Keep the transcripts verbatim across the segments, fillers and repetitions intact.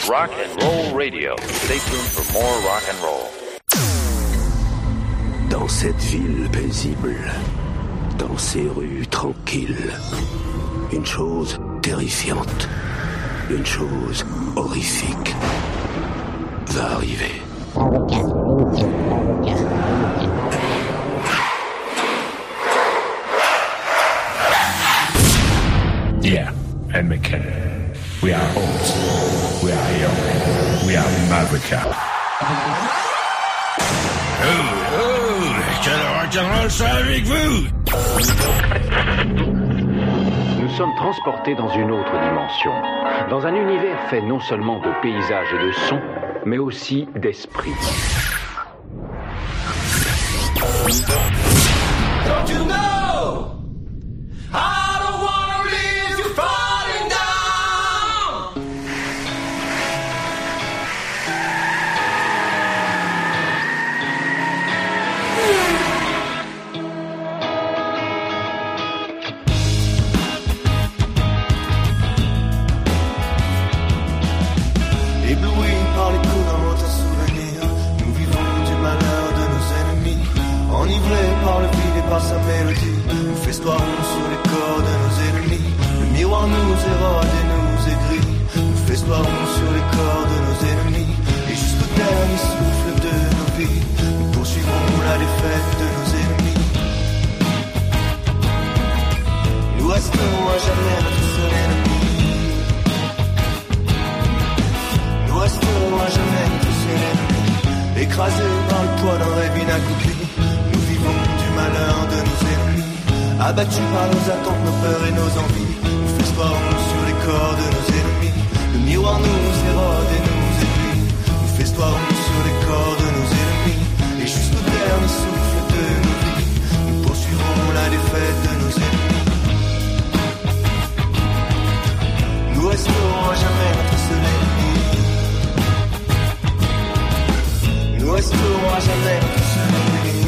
Rock and Roll Radio. Stay tuned for more rock and roll. Dans cette ville paisible, dans ces rues tranquilles, une chose terrifiante, une chose horrifique va arriver. Yeah, and McKenna. We are old. We are young. We are America. Oh, oh, quel rock'n'roll ça avec vous? Nous sommes transportés dans une autre dimension, dans un univers fait non seulement de paysages et de sons, mais aussi d'esprit. Don't you know? I don't wanna leave you falling down. Éblouis par les coups d'un lointain souvenir, nous vivons du malheur de nos ennemis. Enivrés par le vide et par sa mélodie, nous festoirons sur les corps de nos ennemis. Le miroir nous érode et nous aigrit. Nous festoirons sur les corps de nos ennemis. Et jusqu'au dernier souffle de nos vies, nous poursuivrons la défaite de nos ennemis. Nous resterons à jamais notre seul ennemi. Nous resterons à jamais notre seul ennemi. Écrasés par le poids d'un rêve inaccompli, nous vivons du malheur de nos ennemis. Abattus par nos attentes, nos peurs et nos envies, nous festoirons sur les corps de nos ennemis. Le miroir nous érode et nous aiguille. Nous festoirons sur les corps de nos ennemis. Et jusqu'au dernier souffle de nos vies, nous poursuivrons la défaite de nos ennemis. Nous resterons à jamais notre seul ennemi. Nous resterons à jamais notre seul ennemi.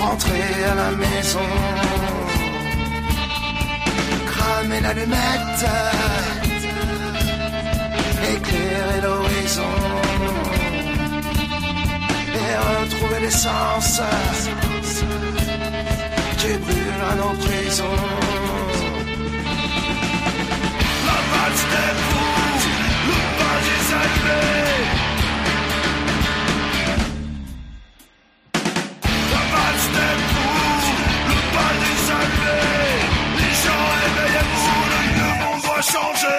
rentrer à la maison, cramer l'allumette, éclairer l'horizon et retrouver l'essence qui brûle à nos prisons. La valse des fous, le pas des allumés. La valse des fous, le pas des allumés. Les gens éveillez-vous, le monde doit changer.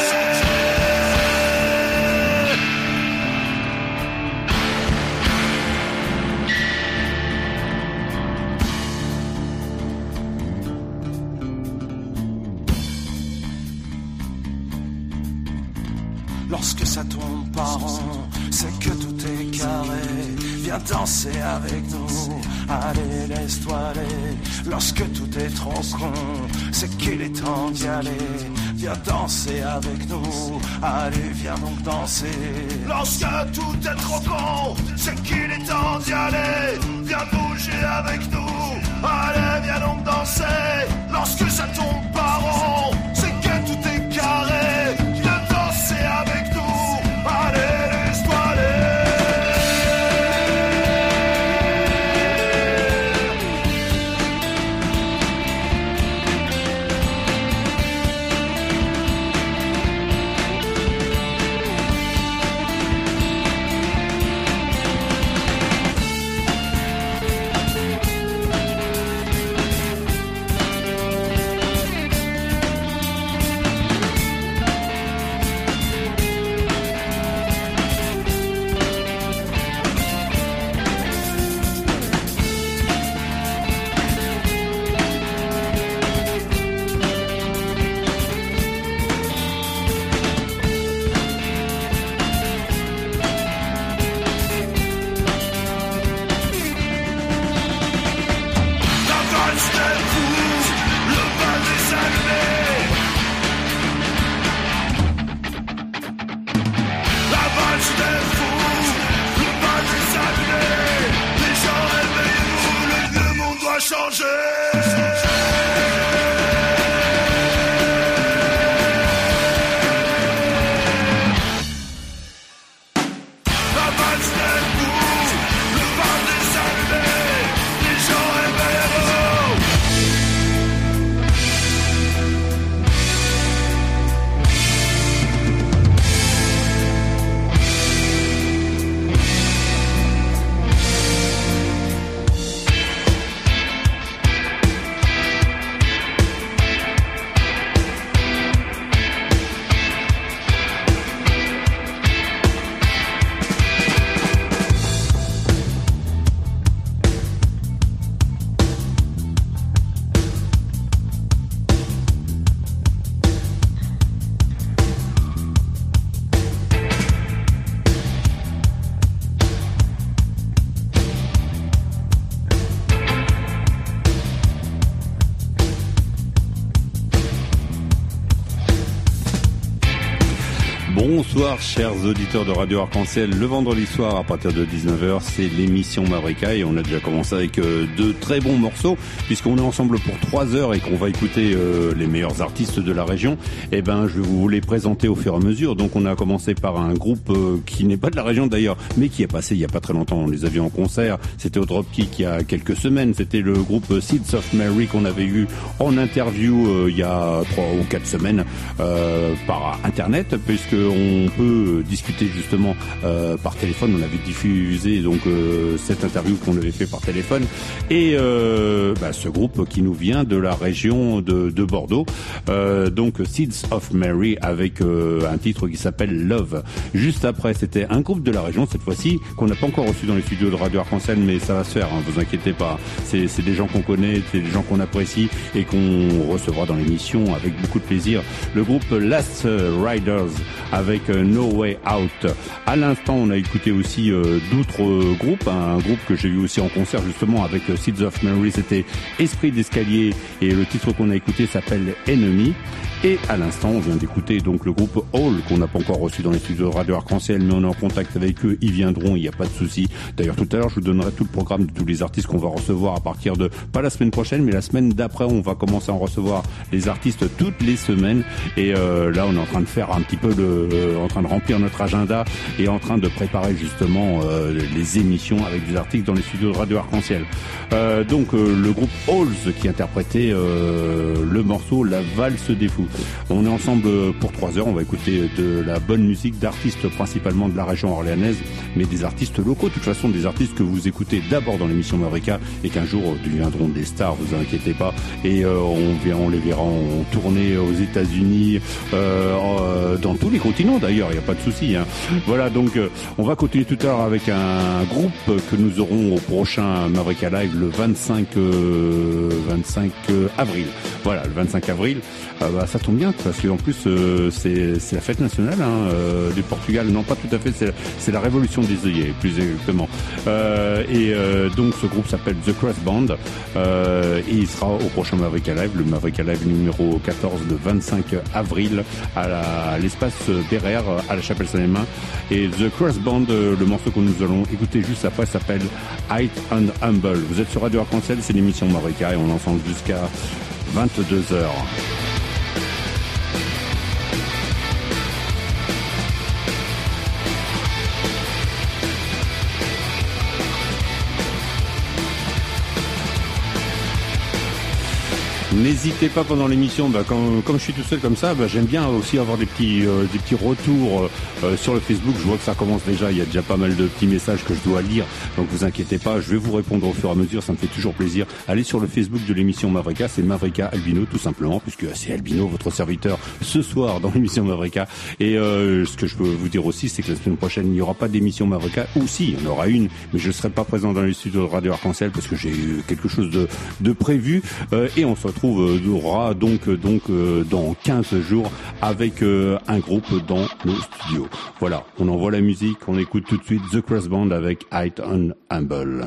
Lorsque ça tombe par rond, c'est que tout est carré. Viens danser avec nous, allez laisse-toi aller. Lorsque tout est trop con, c'est qu'il est temps d'y aller. Viens danser avec nous, allez viens donc danser. Lorsque tout est trop con, c'est qu'il est temps d'y aller. Viens bouger avec nous, allez viens donc danser. Lorsque ça tombe par rond, c'est que tout est carré. Viens danser avec nous. Bonsoir chers auditeurs de Radio Arc-en-Ciel, le vendredi soir à partir de dix-neuf heures c'est l'émission Mavrika et on a déjà commencé avec euh, de très bons morceaux puisqu'on est ensemble pour trois heures et qu'on va écouter euh, les meilleurs artistes de la région. Et ben je vais vous les présenter au fur et à mesure. Donc on a commencé par un groupe euh, qui n'est pas de la région d'ailleurs mais qui est passé il y a pas très longtemps, on les a vus en concert, c'était au Dropkick il y a quelques semaines, c'était le groupe Seeds of Mary qu'on avait eu en interview euh, il y a trois ou quatre semaines euh, par internet puisque on peut discuter justement euh, par téléphone. On avait diffusé donc euh, cette interview qu'on avait fait par téléphone et euh, bah, ce groupe qui nous vient de la région de, de Bordeaux, euh, donc Seeds of Mary avec euh, un titre qui s'appelle Love. Juste après c'était un groupe de la région cette fois-ci qu'on n'a pas encore reçu dans les studios de Radio Arc-en-Ciel mais ça va se faire, hein, vous inquiétez pas, c'est, c'est des gens qu'on connaît, c'est des gens qu'on apprécie et qu'on recevra dans l'émission avec beaucoup de plaisir. Le groupe Last Riders avec avec euh, No Way Out. À l'instant, on a écouté aussi euh, d'autres euh, groupes, hein, un groupe que j'ai vu aussi en concert justement avec euh, Seeds of Memory, c'était Esprit d'Escalier et le titre qu'on a écouté s'appelle Enemy. Et à l'instant, on vient d'écouter donc le groupe Hall qu'on n'a pas encore reçu dans les studios de Radio Arc-en-Ciel, mais on est en contact avec eux, ils viendront, il n'y a pas de souci. D'ailleurs, tout à l'heure, je vous donnerai tout le programme de tous les artistes qu'on va recevoir à partir de, pas la semaine prochaine, mais la semaine d'après, on va commencer à en recevoir les artistes toutes les semaines. Et euh, là, on est en train de faire un petit peu de, euh, en train de remplir notre agenda et en train de préparer justement euh, les émissions avec des artistes dans les studios de Radio Arc-en-Ciel. Euh, donc, euh, le groupe Halls qui interprétait euh, le morceau La Valse des Fous. On est ensemble pour trois heures, on va écouter de la bonne musique d'artistes principalement de la région orléanaise, mais des artistes locaux, de toute façon des artistes que vous écoutez d'abord dans l'émission Mavrika et qu'un jour deviendront des stars, vous inquiétez pas, et euh, on, verra, on les verra en tournée aux États-Unis, euh, euh, dans tous les continents d'ailleurs, il n'y a pas de souci. Hein. Voilà, donc euh, on va continuer tout à l'heure avec un groupe que nous aurons au prochain Mavrika Live le vingt-cinq avril. Voilà, le vingt-cinq avril, euh, bah, ça tombe bien parce qu'en plus euh, c'est, c'est la fête nationale hein, euh, du Portugal. Non, pas tout à fait, c'est, c'est la révolution des œillets, plus exactement. Euh, et euh, donc ce groupe s'appelle The Cross Band euh, et il sera au prochain Mavrika Live, le Mavrika Live numéro quatorze, le vingt-cinq avril à, la, à l'espace Bérère à la Chapelle-Saint-Lémin. Et The Cross Band, euh, le morceau que nous allons écouter juste après s'appelle Height and Humble. Vous êtes sur Radio Arc-en-Ciel, c'est l'émission Mavrika et on est ensemble jusqu'à vingt-deux heures. N'hésitez pas pendant l'émission, bah, quand, comme je suis tout seul comme ça, bah, j'aime bien aussi avoir des petits, euh, des petits retours euh, sur le Facebook. Je vois que ça commence déjà, il y a déjà pas mal de petits messages que je dois lire, donc vous inquiétez pas, je vais vous répondre au fur et à mesure, ça me fait toujours plaisir. Allez sur le Facebook de l'émission Mavrika, c'est Mavrika Albino tout simplement, puisque c'est Albino, votre serviteur, ce soir dans l'émission Mavrika. Et euh, ce que je peux vous dire aussi, c'est que la semaine prochaine, il n'y aura pas d'émission Mavrika, ou si, il y en aura une, mais je ne serai pas présent dans les studios de Radio Arc-en-Ciel parce que j'ai quelque chose de, de prévu, euh, et on se retrouve aura donc donc euh, dans quinze jours avec euh, un groupe dans nos studios. Voilà, on envoie la musique, on écoute tout de suite The Cross Band avec Height and Humble.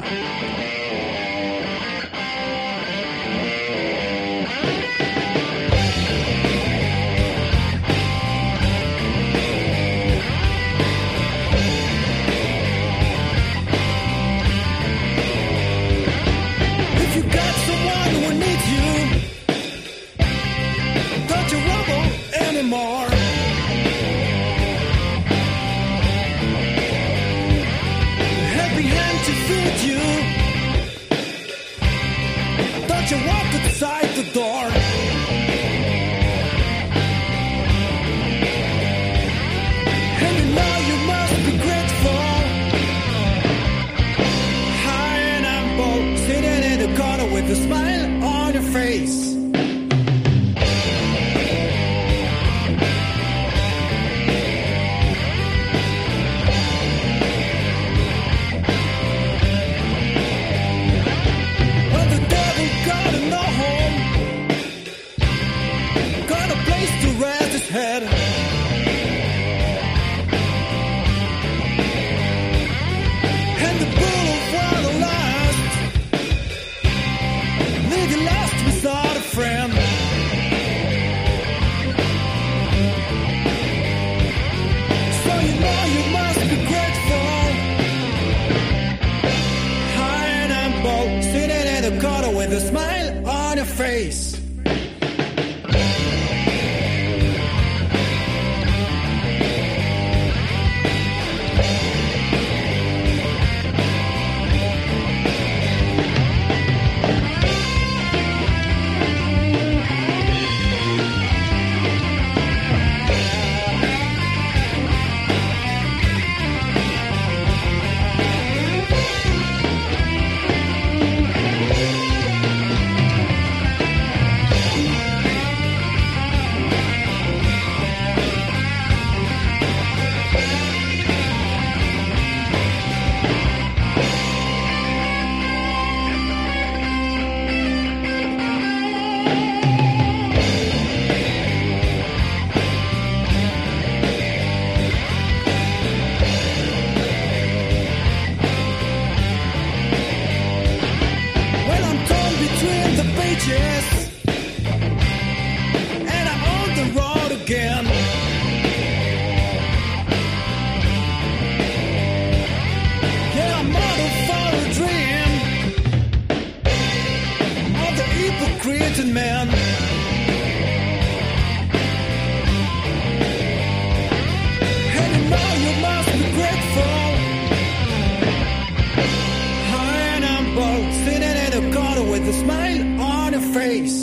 ages, and I'm on the road again. Yeah, I'm modeled for a dream of the hypocrite man. And you know you must be grateful. High and humble, sitting in a corner with a smile on her face.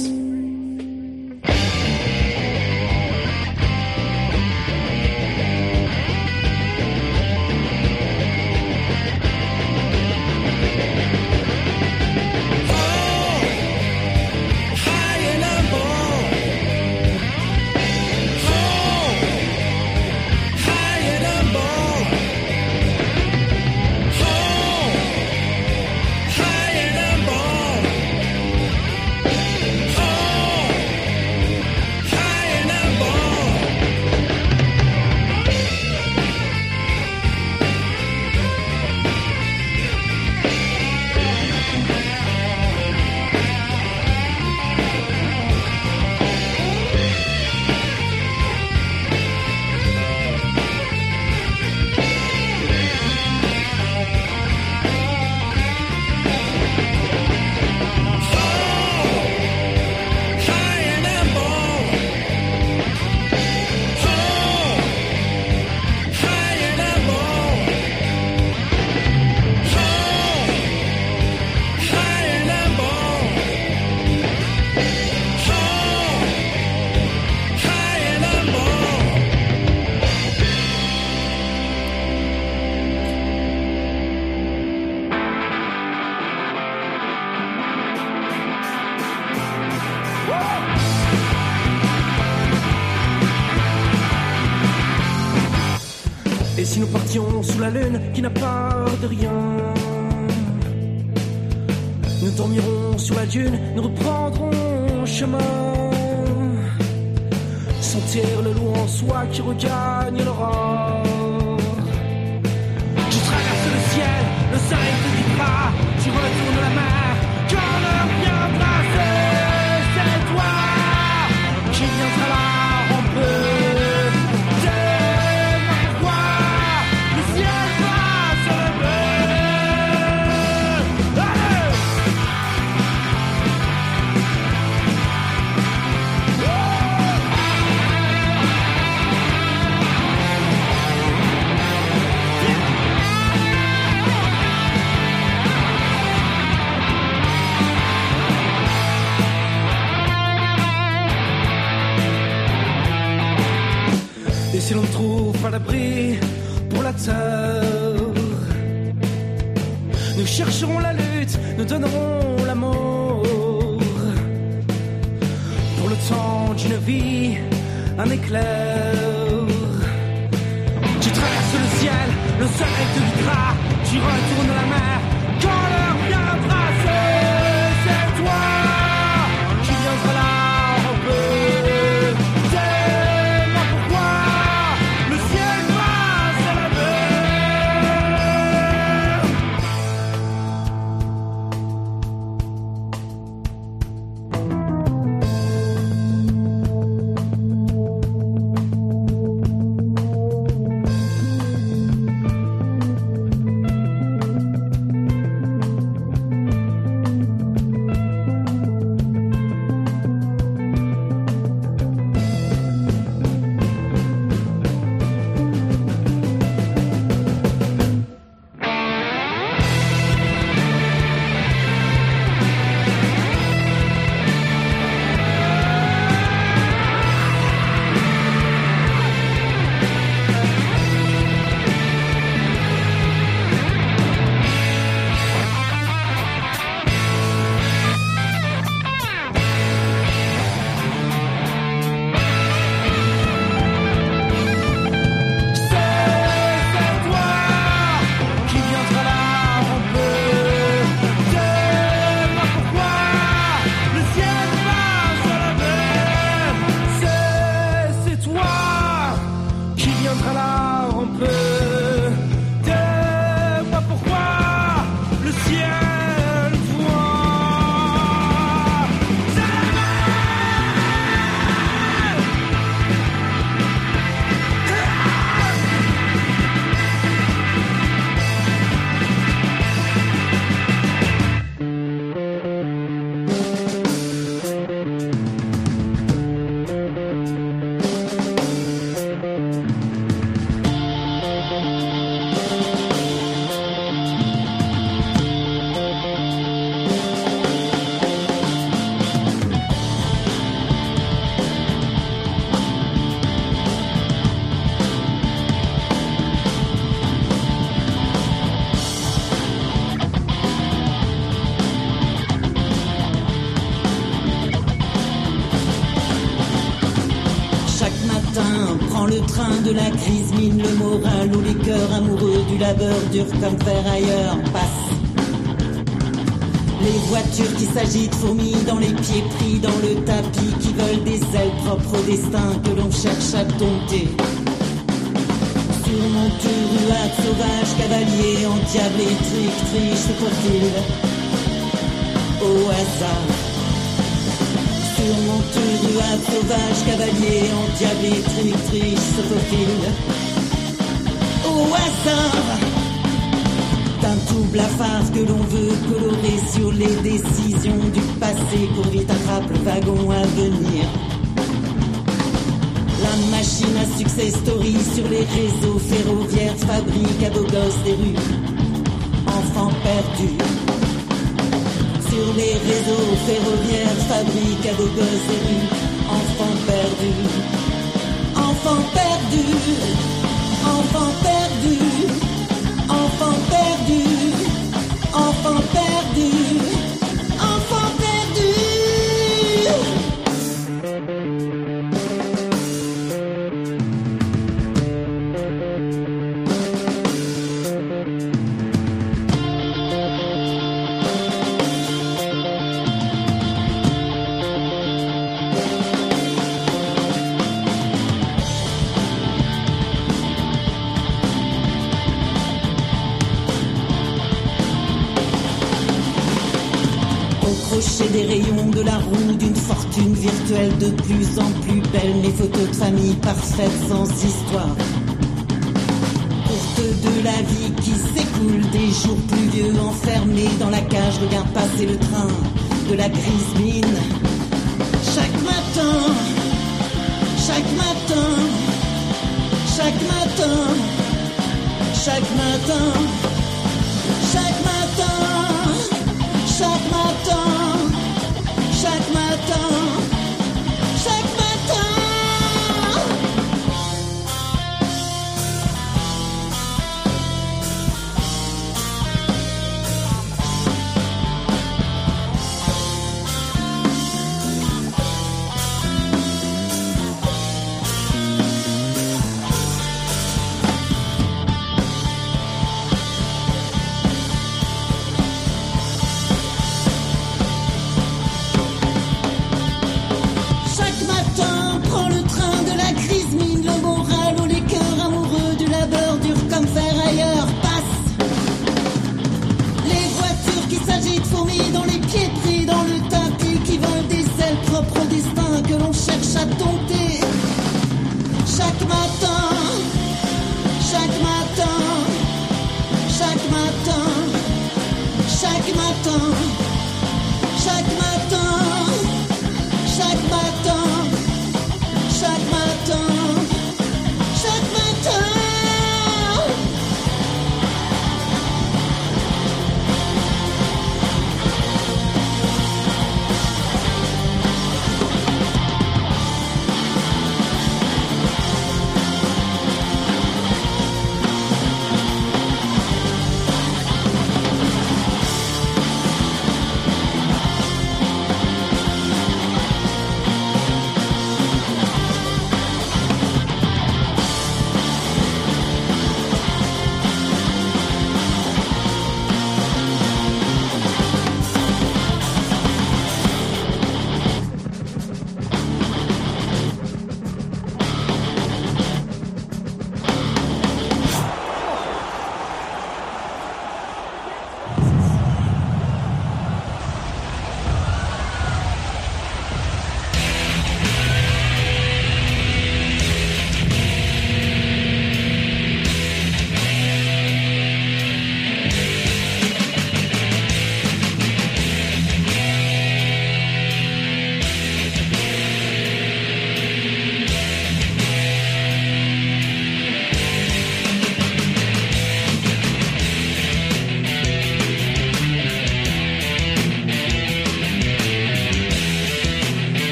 Et si nous partions sous la lune qui n'a peur de rien, nous dormirons sur la dune, nous reprendrons chemin. Sentir le loup en soi qui regagne l'aurore. Je traverse le ciel, le soleil te dira, tu retournes la mer, quand l'heure viendra, c'est toi qui viendras là en peu. Si l'on trouve pas d'abri pour la terre, nous chercherons la lutte, nous donnerons l'amour. Pour le temps d'une vie, un éclair. Tu traverses le ciel, le soleil te guidera, tu retournes la mer, quand l'heure viendra, c'est, c'est toi qui viendras là en peu. Prends le train de la crise, mine le moral où les cœurs amoureux du labeur durent comme fer ailleurs passent. Les voitures qui s'agitent, fourmis dans les pieds pris dans le tapis, qui veulent des ailes propres au destin que l'on cherche à dompter. Sur mon ruade sauvage, cavalier, endiablé, tric, triche, se profile au hasard. Sur mon ruade sauvage, cavalier, endiablé, tric, triche, se profile au hasard. D'un tout blafard que l'on veut colorer sur les décisions du passé, court vite, attrape le wagon à venir. La machine à success story sur les réseaux ferroviaires fabrique à beaux gosses des rues, enfants perdus. Sur les réseaux ferroviaires fabrique à beaux gosses des rues, enfants perdus. Enfants perdus, enfants perdus, enfants perdus, enfants perdus, enfants perdus. Des rayons de la roue d'une fortune virtuelle de plus en plus belle, mes photos de famille parfaites sans histoire. Courte de la vie qui s'écoule, des jours pluvieux enfermés dans la cage, regarde passer le train de la grise mine. Chaque matin, chaque matin, chaque matin, chaque matin, chaque matin, chaque matin. Chaque matin, chaque matin.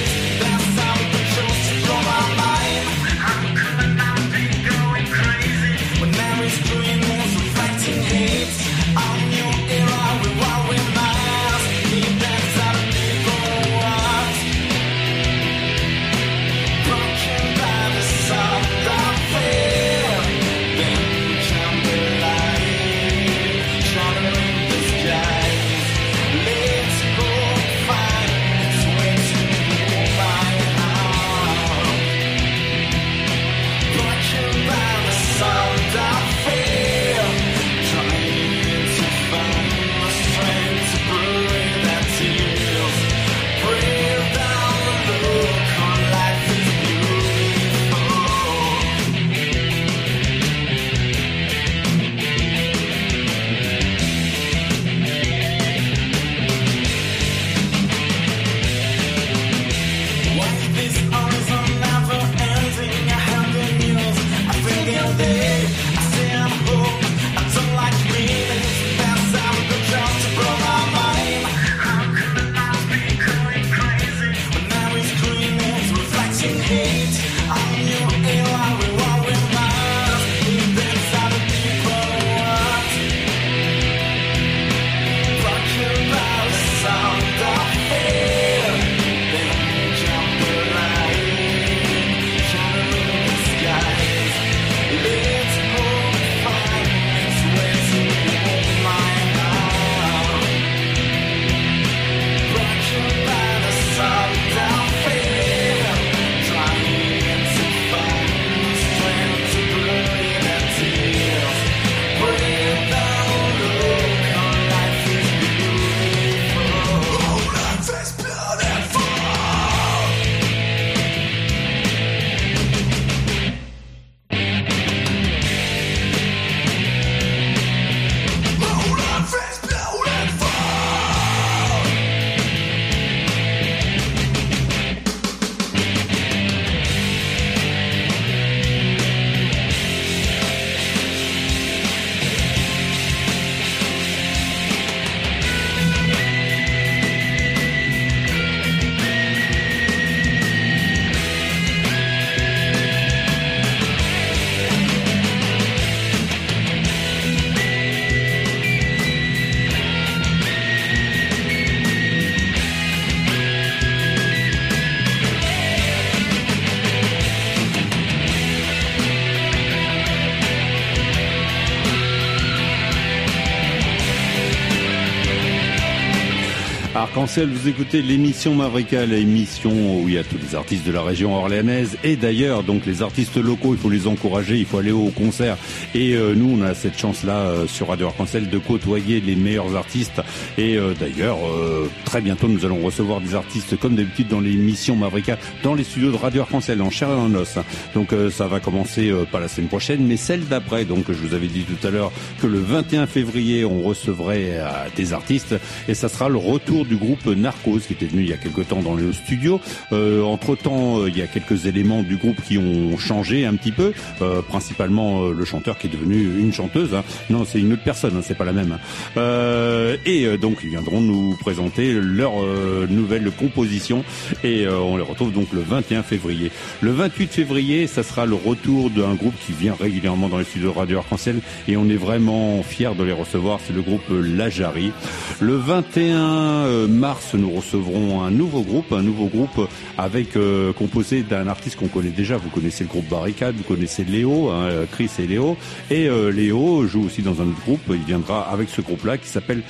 Crazy. Arc-en-Ciel, vous écoutez l'émission Mavrika, l'émission où il y a tous les artistes de la région orléanaise et d'ailleurs, donc les artistes locaux, il faut les encourager, il faut aller au concert. Et euh, nous, on a cette chance-là euh, sur Radio Arc-en-Ciel de côtoyer les meilleurs artistes. Et euh, d'ailleurs, euh, très bientôt, nous allons recevoir des artistes comme d'habitude dans l'émission Mavrika, dans les studios de Radio Arc-en-Ciel, en chair et en os. Donc euh, ça va commencer euh, pas la semaine prochaine, mais celle d'après. Donc je vous avais dit tout à l'heure que le vingt et un février, on recevrait euh, des artistes et ça sera le retour du groupe Narcos qui était venu il y a quelque temps dans le studio. Euh, entre temps, euh, il y a quelques éléments du groupe qui ont changé un petit peu, euh, principalement euh, le chanteur qui est devenu une chanteuse. Hein. Non, c'est une autre personne, hein, c'est pas la même. Euh, et euh, donc ils viendront nous présenter leur euh, nouvelle composition et euh, on les retrouve donc le vingt et un février. Le vingt-huit février, ça sera le retour d'un groupe qui vient régulièrement dans les studios de Radio Arc-en-Ciel et on est vraiment fiers de les recevoir. C'est le groupe La Jarry. Le vingt et un mars, nous recevrons un nouveau groupe, un nouveau groupe avec euh, composé d'un artiste qu'on connaît déjà. Vous connaissez le groupe Barricade, vous connaissez Léo, hein, Chris et Léo. Et euh, Léo joue aussi dans un autre groupe. Il viendra avec ce groupe-là qui s'appelle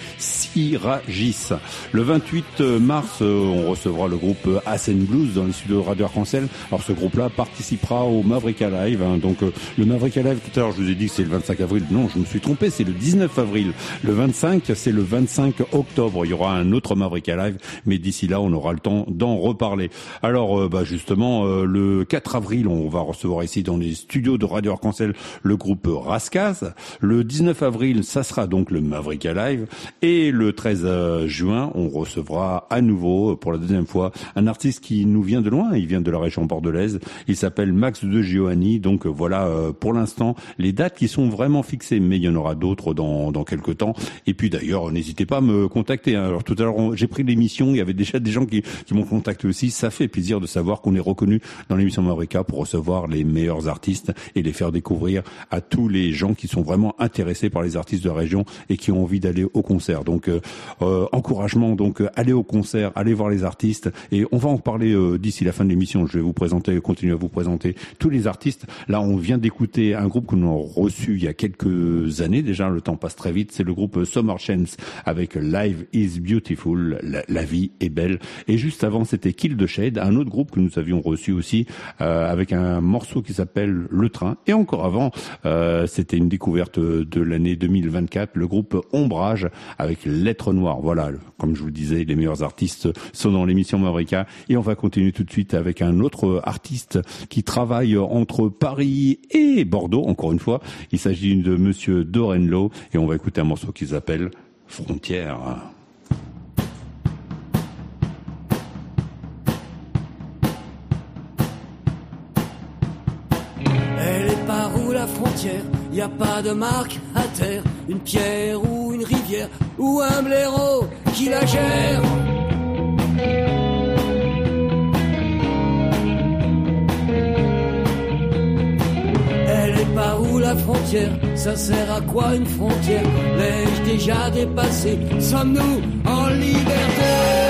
Syragis. Le vingt-huit mars, euh, on recevra le groupe Assen Blues dans les studios de Radio Arc-en-Ciel. Alors ce groupe-là participera au Mavrika Live. Hein. Donc euh, le Mavrika Live, tout à l'heure je vous ai dit que c'est le vingt-cinq avril. Non, je me suis trompé, c'est le dix-neuf avril. Le vingt-cinq, c'est le vingt-cinq octobre. Il y aura un autre Mavrika Live, mais d'ici là, on aura le temps d'en reparler. Alors, euh, bah justement, euh, le quatre avril, on va recevoir ici dans les studios de Radio Arc-en-Ciel le groupe Rascaz. Le dix-neuf avril, ça sera donc le Mavrika Live. Et le treize juin, on recevra à nouveau, pour la deuxième fois, un artiste qui nous vient de loin. Il vient de la région bordelaise. Il s'appelle Max de Giovanni. Donc voilà, euh, pour l'instant, les dates qui sont vraiment fixées, mais il y en aura d'autres dans, dans quelques temps. Et puis d'ailleurs, n'hésitez pas à me contacter. Hein. Alors tout à l'heure, on, j'ai pris l'émission, il y avait déjà des gens qui, qui m'ont contacté aussi. Ça fait plaisir de savoir qu'on est reconnu dans l'émission Mavrika pour recevoir les meilleurs artistes et les faire découvrir à tous les gens qui sont vraiment intéressés par les artistes de la région et qui ont envie d'aller au concert. Donc euh, euh, encouragement, donc euh, allez au concert, allez voir les artistes et on va en parler euh, d'ici la fin de l'émission. Je vais vous présenter, continuer à vous présenter tous les artistes. Là, on vient d'écouter un groupe que nous avons reçu il y a quelques années déjà. Le temps passe très vite. C'est le groupe Summer Chance avec Life is Beautiful. La, la vie est belle. Et juste avant, c'était Kill the Shade, un autre groupe que nous avions reçu aussi euh, avec un morceau qui s'appelle Le Train. Et encore avant, euh, c'était une découverte de l'année deux mille vingt-quatre, le groupe Ombrage avec Lettres Noires. Voilà, comme je vous le disais, les meilleurs artistes sont dans l'émission Mavrika. Et on va continuer tout de suite avec un autre artiste qui travaille entre Paris et Bordeaux, encore une fois. Il s'agit de Monsieur Dorenlo et on va écouter un morceau qui s'appelle Frontières. Elle est par où la frontière? Y a pas de marque à terre, une pierre ou une rivière ou un blaireau qui la gère. Elle est par où la frontière? Ça sert à quoi une frontière? L'ai-je déjà dépassé? Sommes-nous en liberté?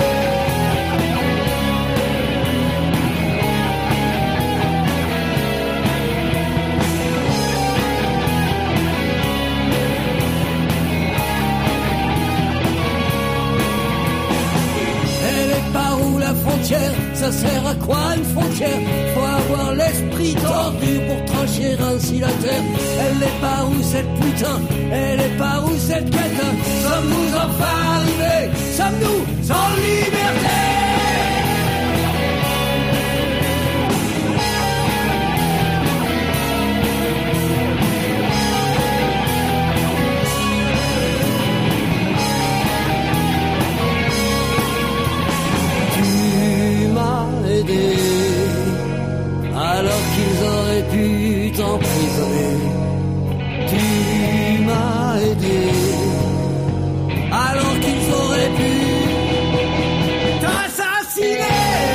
Ça sert à quoi une frontière? Faut avoir l'esprit tordu pour trancher ainsi la terre. Elle est par où cette putain? Elle est par où cette catin? Sommes-nous enfin arrivés? Sommes-nous en liberté? Alors qu'ils auraient pu t'emprisonner, tu m'as aidé. Alors qu'ils auraient pu t'assassiner.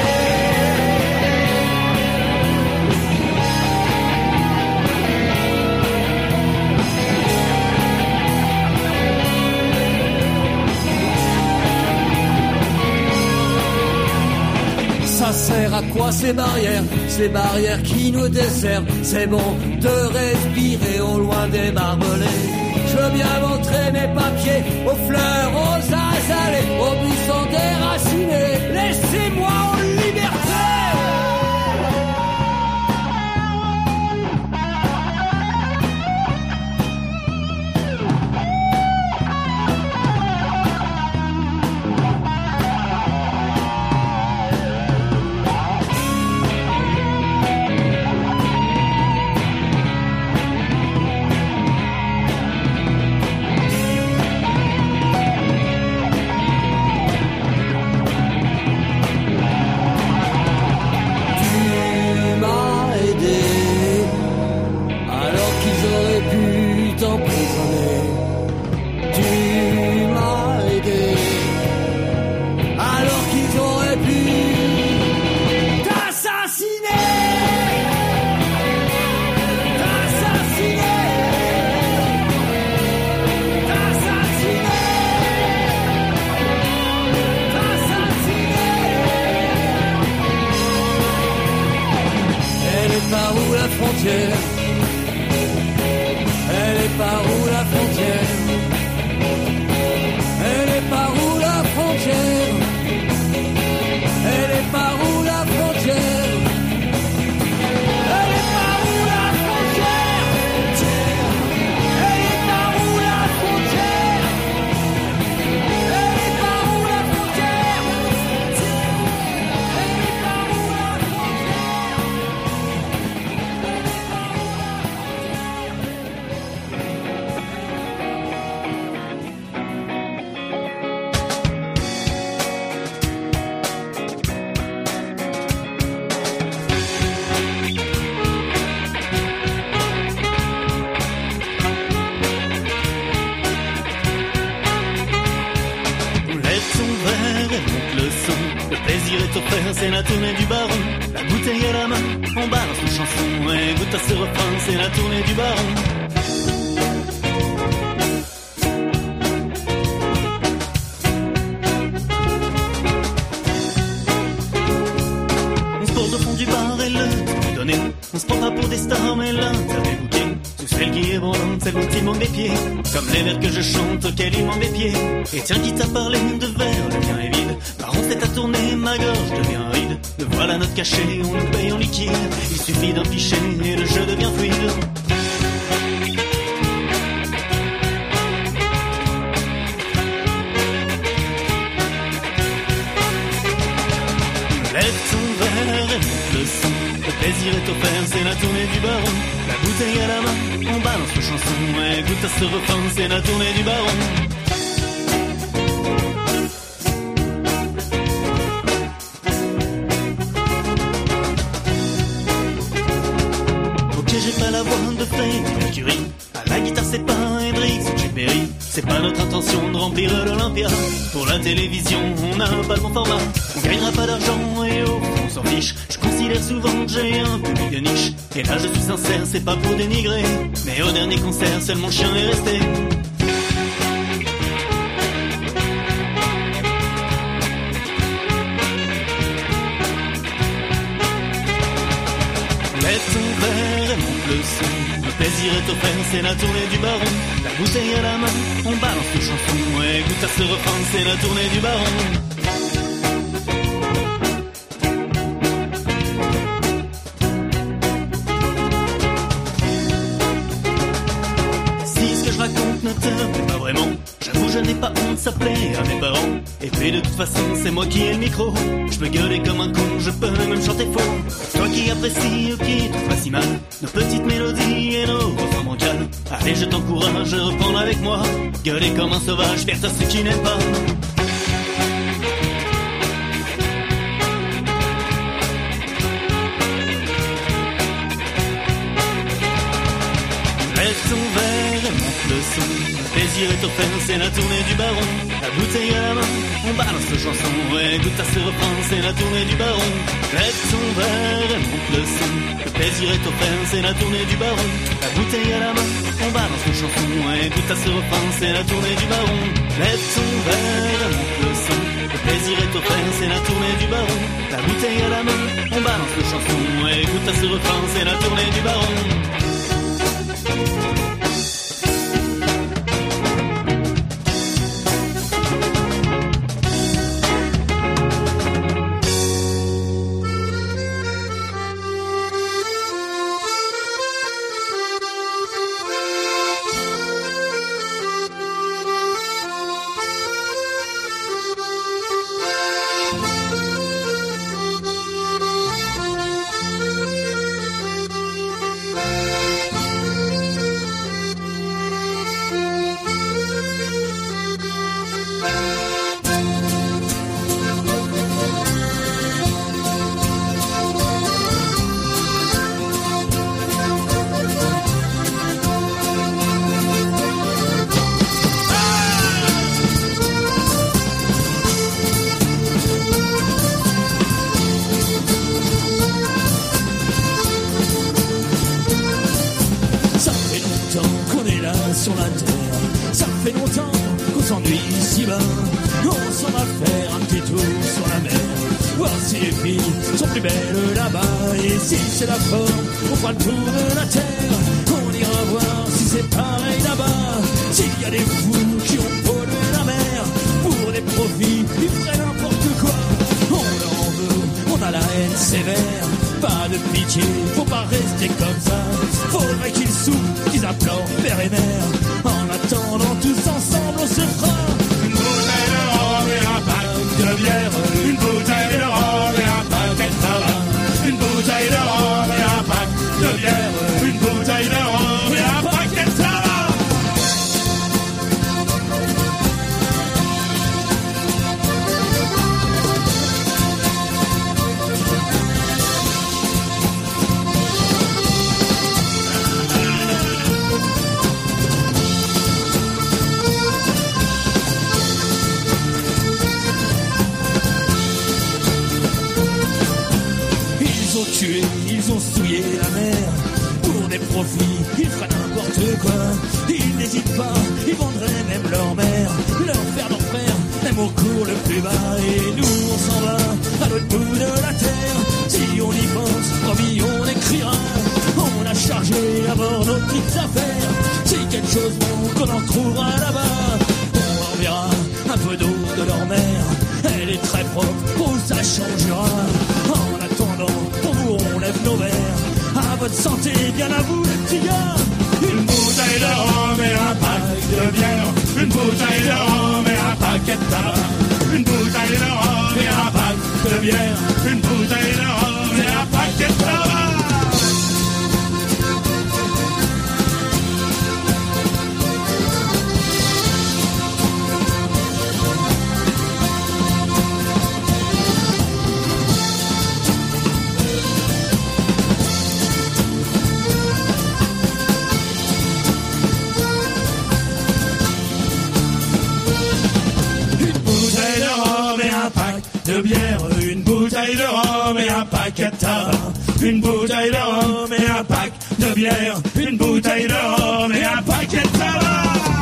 Ça sert à quoi ces barrières? Ces barrières qui nous desservent. C'est bon de respirer au loin des barbelés. Je veux bien montrer mes papiers aux fleurs, aux azalées, aux buissons d'air frontière? Elle est par où la frontière? Elle est par où la frontière? Elle est par où la frontière? Elle est par où la frontière? Elle est par où la frontière? Elle est par où la frontière? Elle est par où la c'est la tournée du baron, la bouteille à la main, on balance une chanson et goûte à ce refrain, c'est la tournée du baron. On se pose au fond du bar et le temps est donné, on se prendra pour des stars mais l'interview est bouquée. Sous celle qui est brûlante, celle dont il manque des pieds, comme les vers que je chante auxquels il manque des pieds. Et tiens qui t'a parlé de verre, le mien est vide. Baron c'est à tourner, ma gorge devient ride. Le voilà notre cachet, on le paye en liquide. Il suffit d'un pichet et le jeu devient fluide. Lève ton verre et monte le son. Le plaisir est offert, c'est la tournée du baron. La bouteille à la main, on balance nos chansons. Et goûte à ce refrain, c'est la tournée du baron. Ok, j'ai pas la voix de Freddie Mercury. À la guitare, c'est pas Hendrix ou Chuck Berry. C'est pas notre intention de remplir l'Olympia. Pour la télévision, on n'a pas le bon format. On gagnera pas d'argent et au fond, on s'en fiche. Je considère souvent que j'ai un public de niche. Et là, je suis sincère, c'est pas pour dénigrer. Mais au dernier concert, seul mon chien est resté. Lève ton verre et monte le son. Le plaisir est offert, c'est la tournée du baron. La bouteille à la main, on balance nos chansons. Et goûte à ce refrain, c'est la tournée du baron. Si ce que je raconte ne te plaît pas vraiment, j'avoue je n'ai pas honte, ça plaît à mes parents. Et puis de toute façon c'est moi qui ai le micro. Je peux gueuler comme un con, je peux même chanter faux. Toi qui apprécies ou qui trouve pas si mal nos petites mélodies et nos refrains bancals, allez je t'encourage à reprendre avec moi. Gueuler comme un sauvage, faire à ceux qui n'aiment pas. Lève ton verre et monte le son. Le plaisir est offert, c'est la tournée du baron. La bouteille à la main, on balance nos chansons. Et goûte à ce refrain, c'est la tournée du baron. Lève ton verre et monte le son. Le plaisir est offert, c'est la tournée du baron. La bouteille à la main, on balance nos chansons. Et goûte à ce refrain, c'est la tournée du baron. Lève ton verre et monte le son. Le plaisir est offert, c'est la tournée du baron. La bouteille à la main, on balance nos chansons. Et goûte à ce refrain, c'est la tournée du baron. sur la terre. Ça fait longtemps qu'on s'ennuie si bas. On s'en va faire un petit tour sur la mer, voir si les filles sont plus belles là-bas. Et si c'est la forme, on fera le tour de la terre. On ira voir si c'est pareil là-bas. S'il y a des fous qui ont pollué la mer, pour des profits, ils feraient n'importe quoi. On leur en veut, on a la haine sévère. Pas de pitié, faut pas rester comme ça. Faudrait qu'ils souffrent, qu'ils implorent père et mère. En attendant, tous ensemble, on se fera une bouteille de rhum et un pack de bière. Une bouteille de rhum et un paquet de tabac. Une bouteille de rhum et un pack de bière. Une bouteille de rhum et un paquet de tabac. Ils ont souillé la mer pour des profits, ils feraient n'importe quoi. Ils n'hésitent pas, ils vendraient même leur mère, leur faire leur frère, même au cours le plus bas. Et nous on s'en va à l'autre bout de la terre. Si on y pense, promis on écrira. On a chargé à bord nos petites affaires. Si quelque chose bon qu'on en trouvera là-bas, on enverra un peu d'eau de leur mer. Elle est très propre, oh ça changera. En attendant, pour vous on lève nos verres. À votre santé, bien à vous les petits gars. Une bouteille de rhum et un pack de bière. Une bouteille de rhum et un paquet de tabac. Une bouteille de rhum et un pack de bière. Une bouteille de rhum et un paquet de tabac. De bière, une bouteille de rhum et un paquet de tabac. Une bouteille de rhum et un pack de bière. Une bouteille de rhum et un paquet de tabac.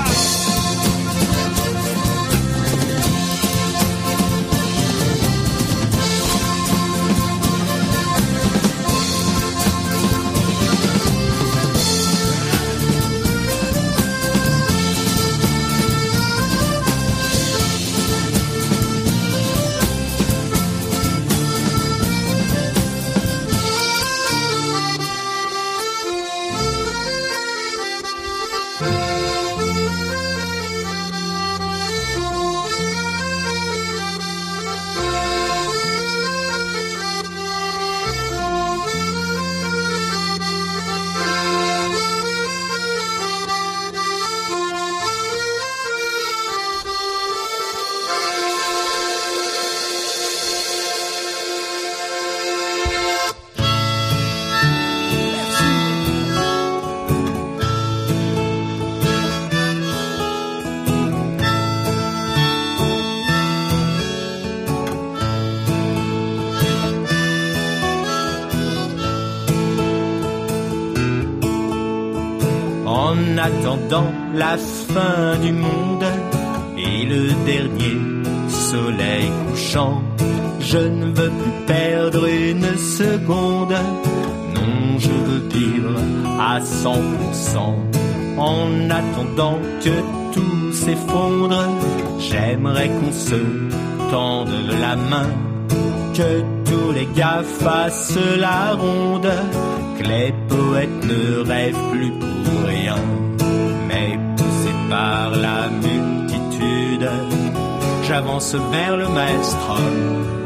En attendant la fin du monde et le dernier soleil couchant, je ne veux plus perdre une seconde. Non, je veux vivre à cent pour cent. En attendant que tout s'effondre, j'aimerais qu'on se tende la main, que tous les gars fassent la ronde, que les poètes ne rêvent plus pour rien, mais poussés par la multitude, j'avance vers le maelstrom.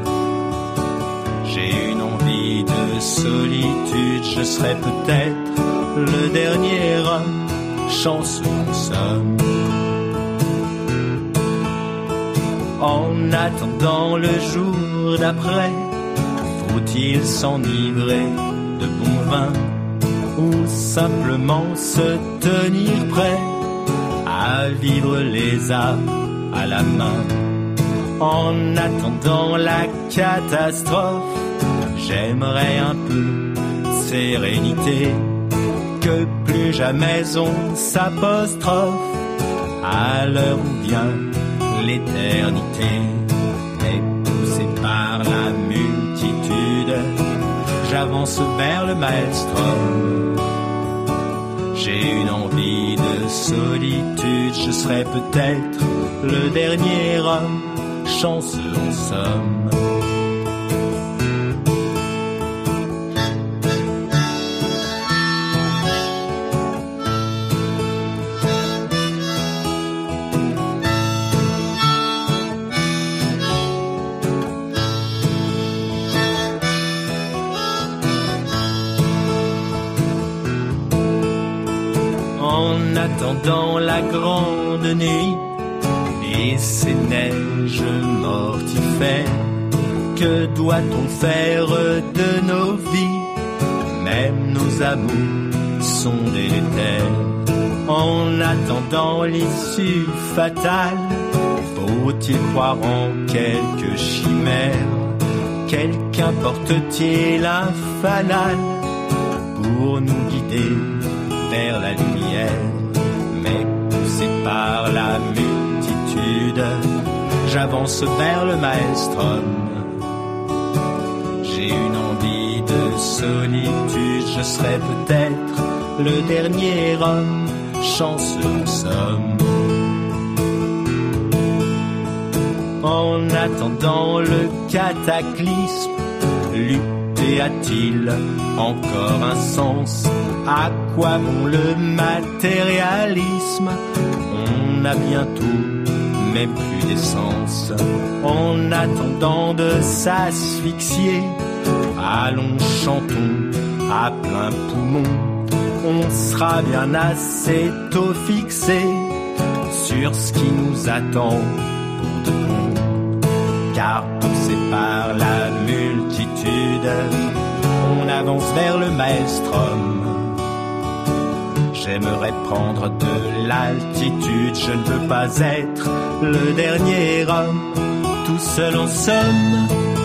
J'ai une envie de solitude, je serai peut-être le dernier homme, chanceux en somme. En attendant le jour d'après, faut-il s'enivrer de bon vin ou simplement se tenir prêt à vivre les âmes à la main? En attendant la catastrophe, j'aimerais un peu de sérénité, que plus jamais on s'apostrophe à l'heure où vient l'éternité, mais poussé par la mule j'avance vers le maelstrom. J'ai une envie de solitude, je serai peut-être le dernier homme, chanceux en somme. En attendant la grande nuit et ses neiges mortifères, que doit-on faire de nos vies? Même nos amours sont délétères. En attendant l'issue fatale, faut-il croire en quelques chimères? Quelqu'un porte-t-il un fanal pour nous guider vers la lumière? Mais poussé par la multitude, j'avance vers le maelstrom. J'ai une envie de solitude, je serai peut-être le dernier homme, chanceux en somme. En attendant le cataclysme, lutter a-t-il encore un sens? À quoi bon le matérialisme? On a bientôt même plus d'essence. En attendant de s'asphyxier, allons chantons à plein poumon. On sera bien assez tôt fixé sur ce qui nous attend pour de bon. Car poussé par la multitude, on avance vers le maelstrom. J'aimerais prendre de l'altitude, je ne veux pas être le dernier homme, tout seul en somme.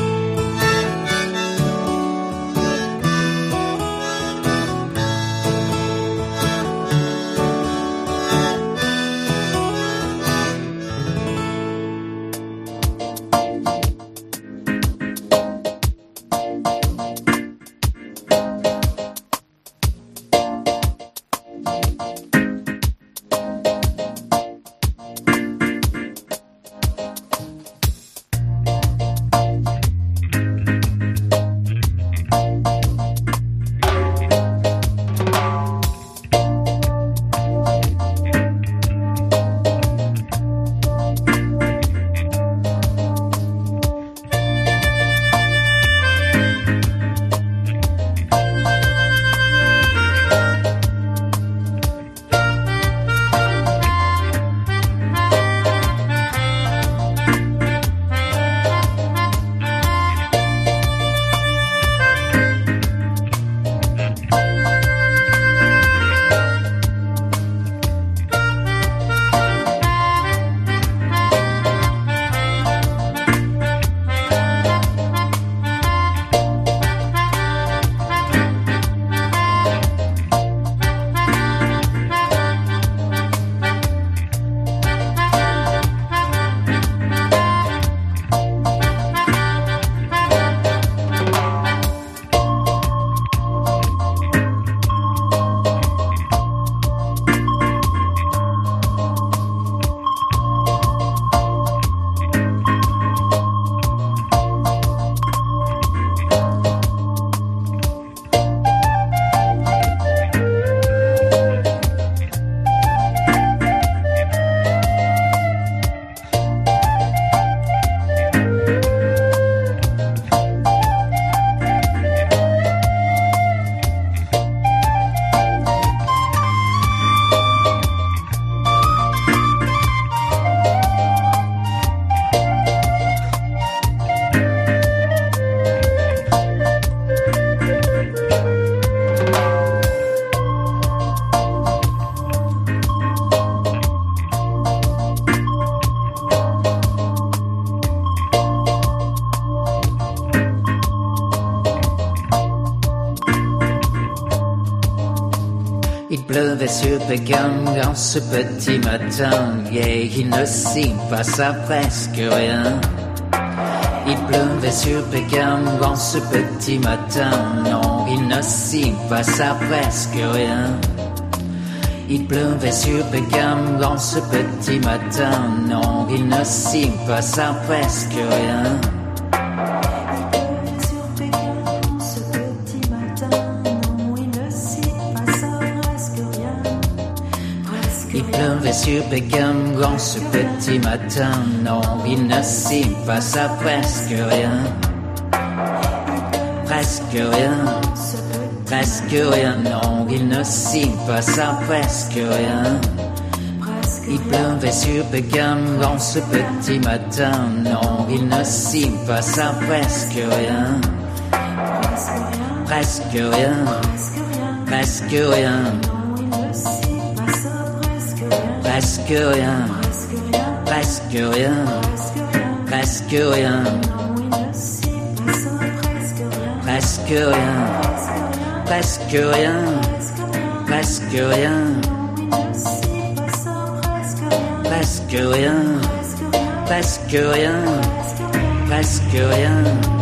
pleuvait sur Pékin en ce petit matin, et il ne s'y passa presque rien. Il pleuvait sur Pékin en ce petit matin. Non, il ne s'y passa presque rien. Il pleuvait sur Pékin en ce petit matin. Non, il ne s'y passa presque rien. Il pleuvait sur Pékin en ce petit matin. Non, il ne s'y passa presque rien. Presque rien. Presque rien. Non, il ne s'y passa presque rien. Il pleuvait sur Pékin en ce petit matin. Non, il ne s'y passa presque rien. Presque rien. Presque rien. Presque rien, presque rien, presque rien, presque rien, presque rien, presque rien, presque rien, presque rien, presque rien.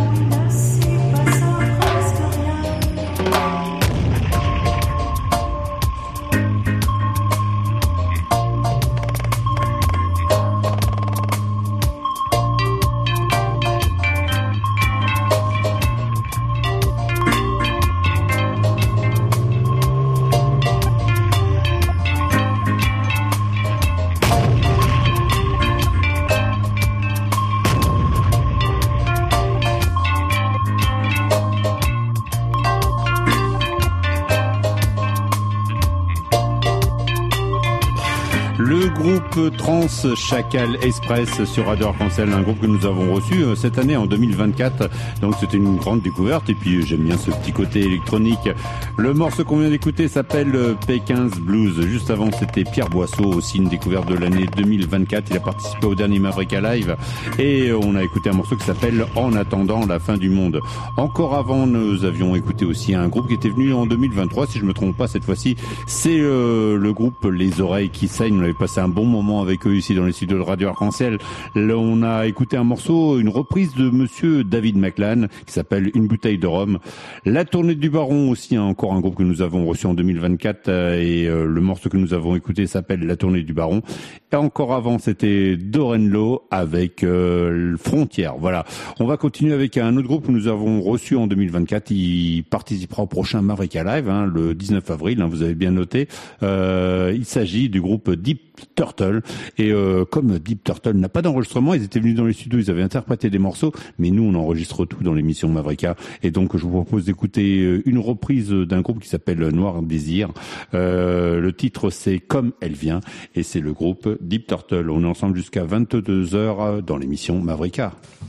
Trans Chacal Express sur Radio Arc-en-Ciel, un groupe que nous avons reçu cette année en deux mille vingt-quatre. Donc c'était une grande découverte et puis j'aime bien ce petit côté électronique. Le morceau qu'on vient d'écouter s'appelle Pékin's Blues. Juste avant c'était Pierre Boisseau, aussi une découverte de l'année deux mille vingt-quatre. Il a participé au dernier Mavrika Live et on a écouté un morceau qui s'appelle En attendant la fin du monde. Encore avant, nous avions écouté aussi un groupe qui était venu en deux mille vingt-trois, si je me trompe pas cette fois-ci. C'est euh, le groupe Les Oreilles qui saignent. On avait passé un bon moment avec eux ici dans les studios de Radio Arc-en-Ciel. Là, on a écouté un morceau, une reprise de Monsieur David McLan qui s'appelle Une bouteille de rhum. La tournée du Baron aussi, hein, encore un groupe que nous avons reçu en deux mille vingt-quatre euh, et euh, le morceau que nous avons écouté s'appelle La tournée du Baron. Et encore avant, c'était Dorenlo avec euh, Frontières. Voilà. On va continuer avec un autre groupe que nous avons reçu en deux mille vingt-quatre. Il participera au prochain Mavrika Live, hein, le dix-neuf avril. Hein, vous avez bien noté. Euh, il s'agit du groupe Deep Turtle. Et euh, comme Deep Turtle n'a pas d'enregistrement, ils étaient venus dans les studios, ils avaient interprété des morceaux, mais nous on enregistre tout dans l'émission Mavrika. Et donc je vous propose d'écouter une reprise d'un groupe qui s'appelle Noir Désir. Euh, le titre c'est Comme elle vient et c'est le groupe Deep Turtle. On est ensemble jusqu'à vingt-deux heures dans l'émission Mavrika.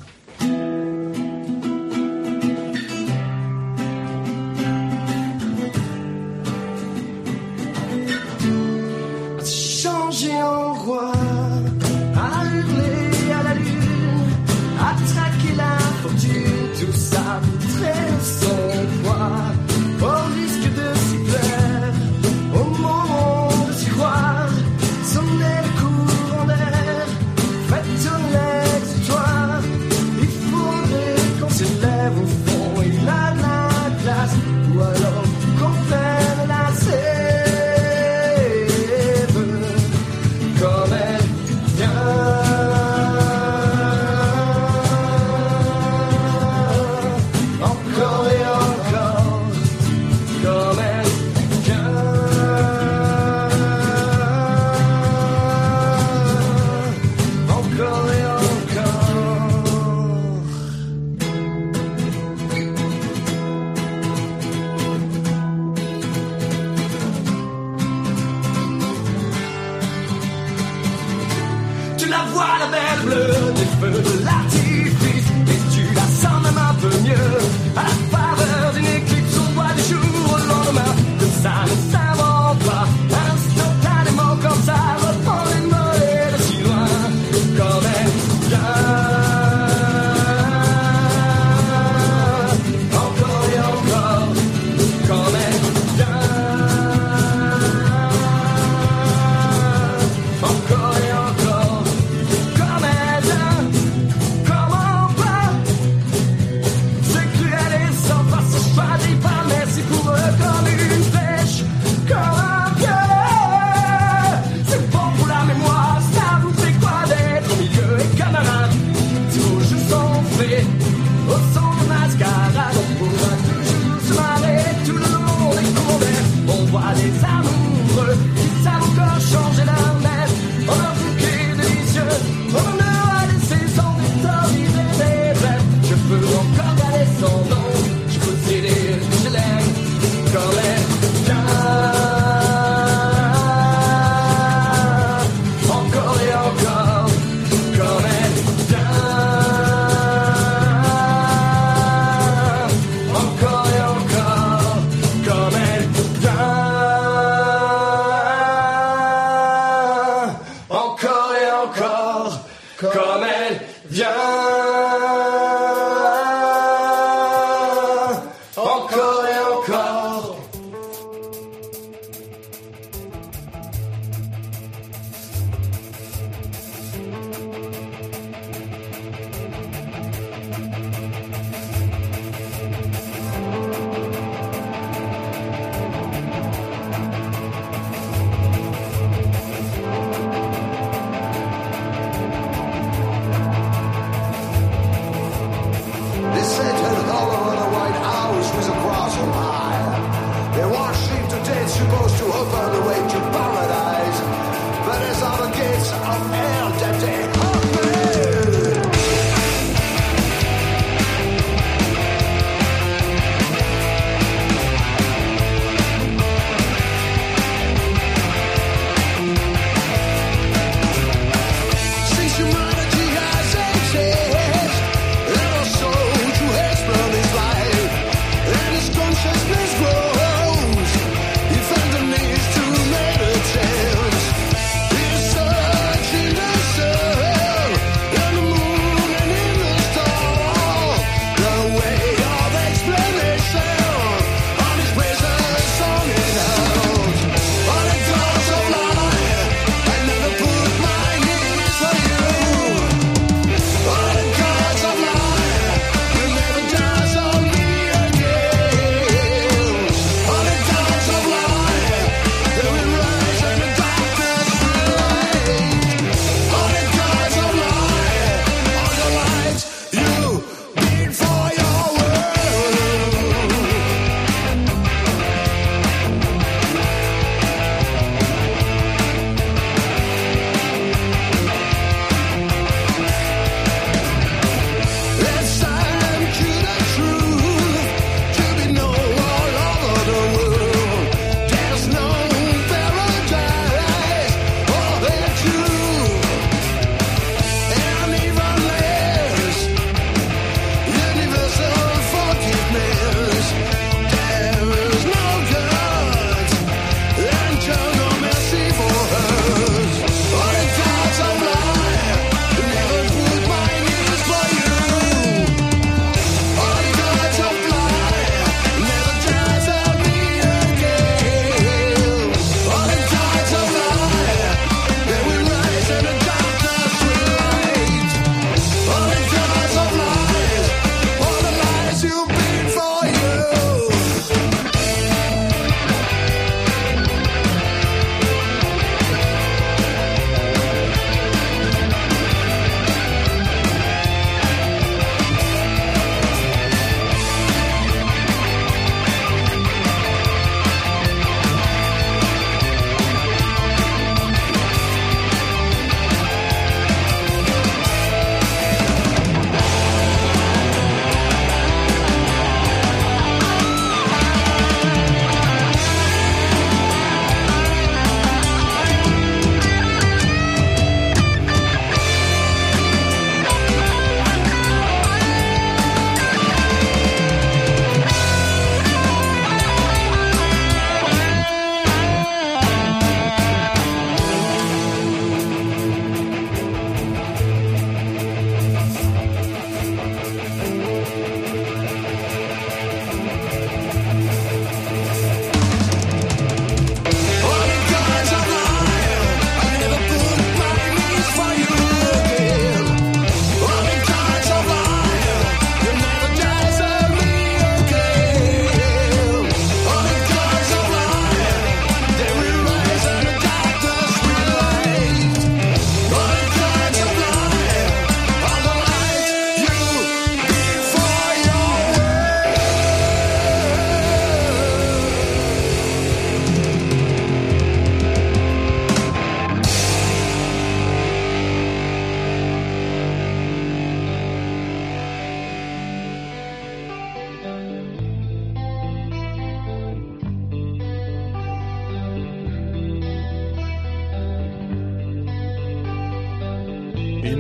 En roi, à hurler à la lune, à traquer la fortune, tout ça vous traîne son poids, au risque de s'y plaire, au moment de s'y croire, sonnez le courant d'air, faites tourner l'exutoire, il faudrait qu'on s'élève au fond et là la glace, ou alors qu'on prenne la sève. De l'artifice, et tu la sens même un peu mieux à la faveur d'une éclipse au bois du jour au lendemain. Que ça ne s'invente pas instantanément comme ça, reprend les mollets de si loin, comme elle vient. Encore et encore, comme elle vient. Encore et encore, comme elle vient. café au son de mascarade. On pourra toujours se marrer tout le long des cours d'air. On voit des amoureux qui savent encore changer leur mère en un bouquet délicieux. On aura laissé son temps vivre des rêves. Je peux encore garder son nom, je peux dire que je l'aime quand même bien. Encore et encore, quand même bien. Encore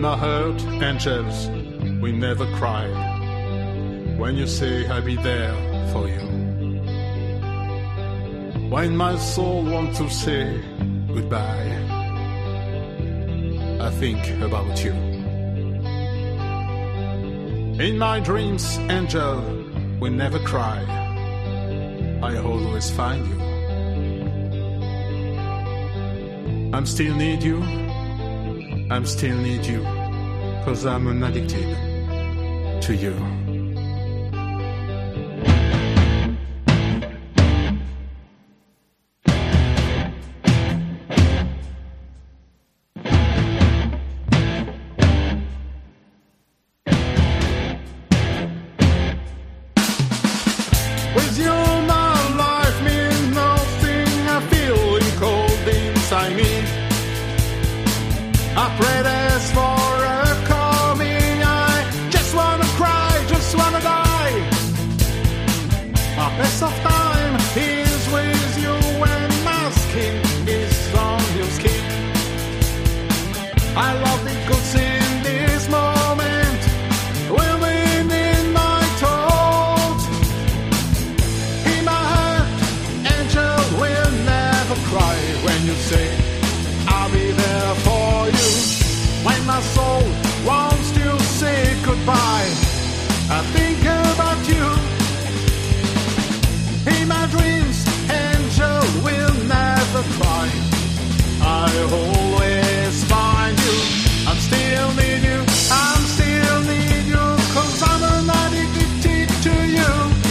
my heart, angels will never cry when you say I'll be there for you. When my soul wants to say goodbye, I think about you. In my dreams, angel will never cry. I always find you. I'm still need you. I'm still need you. 'Cause I'm an addicted to you. With you, my life means nothing. I feel it cold inside me. I pray this for a coming. I just wanna cry, just wanna die. My best of time is with you when my skin is on your skin. I love the goods in this moment, women in my thoughts. In my heart, angel will never cry when you say I'll be there for you. When my soul wants to say goodbye, I think about you. In my dreams, angel will never cry. I always find you. I'm still need you. I'm still need you. 'Cause I'm not addicted to you.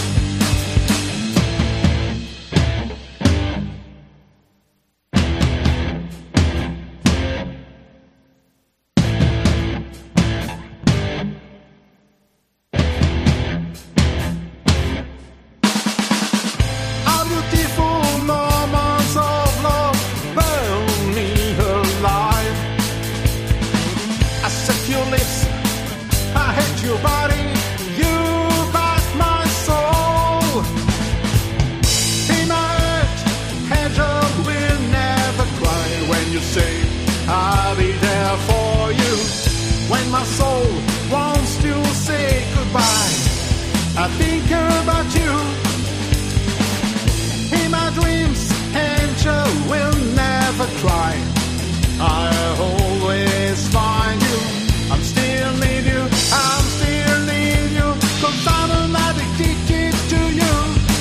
Our beautiful moments of love burn me alive. I set your lips, I hate your body, you bite my soul. In my heart, angel will never cry when you say I'll be there for you. When my soul wants to say goodbye, I think about you. In my dreams, angel will never cry. I always find you. I'm still need you. I'm still need you. 'Cause I'm not addicted to you.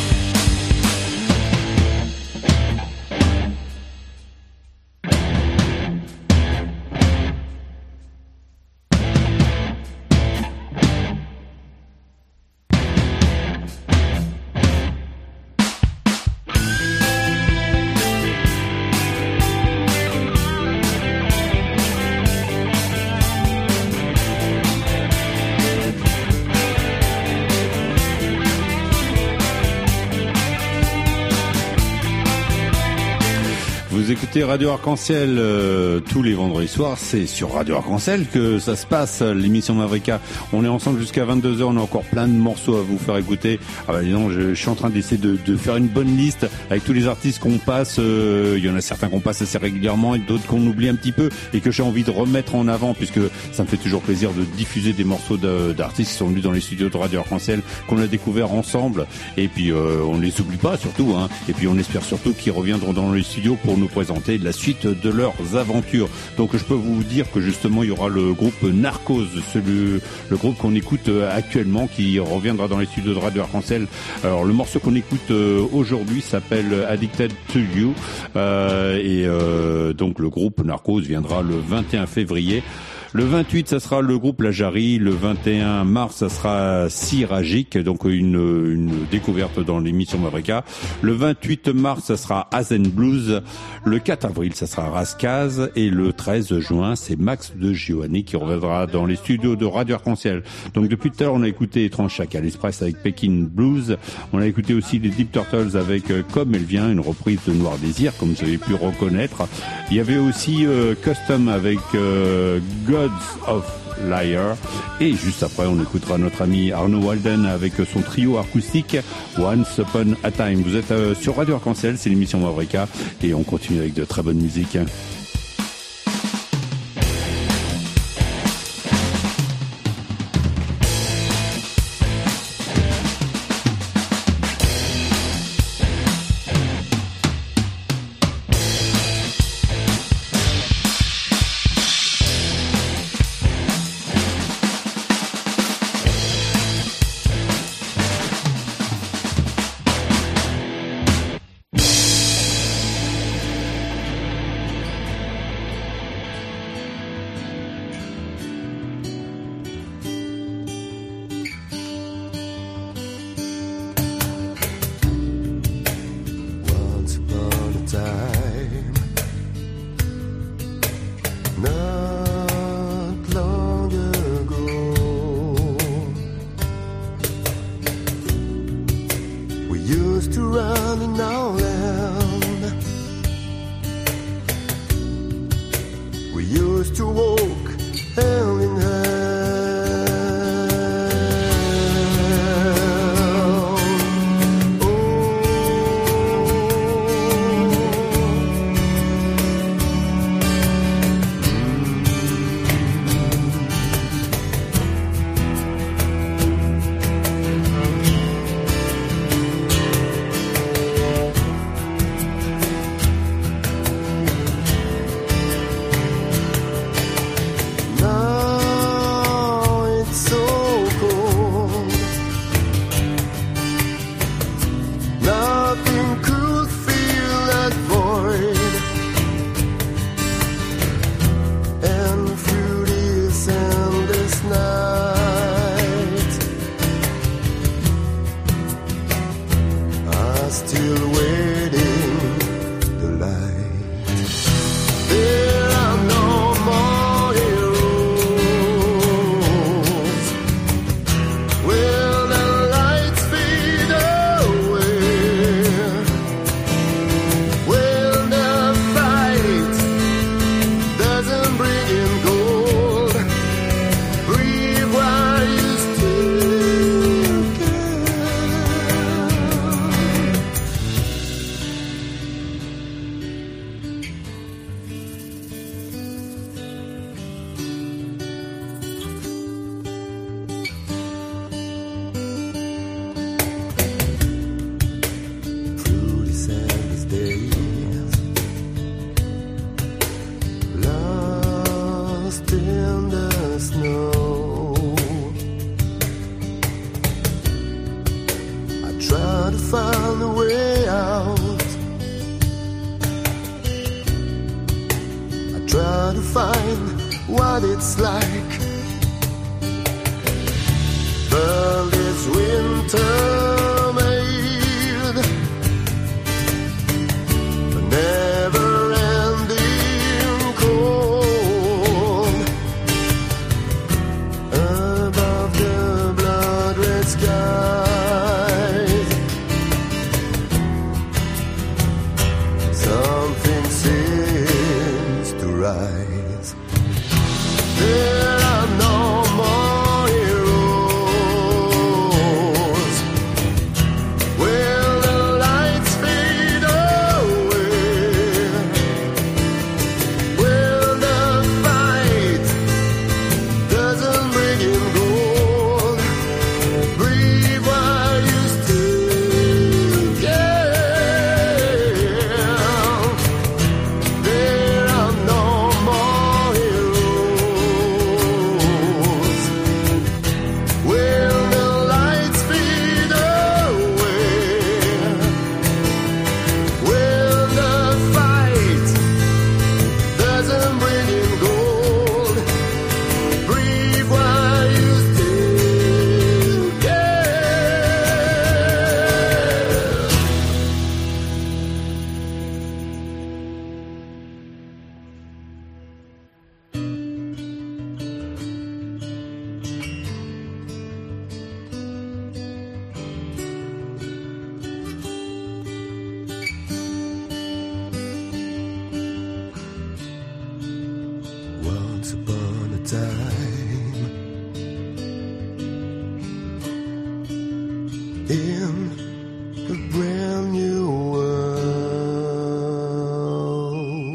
Vous écoutez Radio Arc-en-Ciel euh, tous les vendredis soirs, c'est sur Radio Arc-en-Ciel que ça se passe, l'émission Mavrika. On est ensemble jusqu'à vingt-deux heures, on a encore plein de morceaux à vous faire écouter. Ah bah dis donc, je, je suis en train d'essayer de, de faire une bonne liste avec tous les artistes qu'on passe. Euh, il y en a certains qu'on passe assez régulièrement et d'autres qu'on oublie un petit peu et que j'ai envie de remettre en avant puisque ça me fait toujours plaisir de diffuser des morceaux de, d'artistes qui sont venus dans les studios de Radio Arc-en-Ciel, qu'on a découvert ensemble. Et puis euh, on les oublie pas surtout, hein. Et puis on espère surtout qu'ils reviendront dans les studios pour nous présenter la suite de leurs aventures. Donc je peux vous dire que justement il y aura le groupe Narcos, celui, le groupe qu'on écoute actuellement qui reviendra dans les studios de Radio Arc-en-Ciel. Alors le morceau qu'on écoute aujourd'hui s'appelle Addicted to You euh, et euh, donc le groupe Narcos viendra le vingt et un février. Le vingt-huit, ça sera le groupe La Jarry. Le vingt et un mars, ça sera Siragic, donc une, une découverte dans l'émission Mavrika. Le vingt-huit mars, ça sera Azen Blues. Le quatre avril, ça sera Rascaz. Et le treize juin, c'est Max de Giovanni qui reviendra dans les studios de Radio Arc-en-Ciel. Donc depuis tout à l'heure, on a écouté Étrange Chacal Express avec Pekin Blues. On a écouté aussi les Deep Turtles avec Comme elle vient, une reprise de Noir Désir, comme vous avez pu reconnaître. Il y avait aussi euh, Custom avec euh, God of Liar. Et juste après, on écoutera notre ami Arnaud Walden avec son trio acoustique Once Upon a Time. Vous êtes euh, sur Radio Arc-en-Ciel, c'est l'émission Mavrika et on continue avec de très bonne musique. to find a way out. I try to find what it's like. But this winter made a never-ending cold above the blood-red skies. Something seems to rise. There are no more heroes. Will the lights fade away? Will the fight doesn't bring in gold? Breathe while you still can. There are no more heroes. Will the lights fade away? Will the fight doesn't bring in gold? Breathe while you still can. Once upon a time, in a brand new world.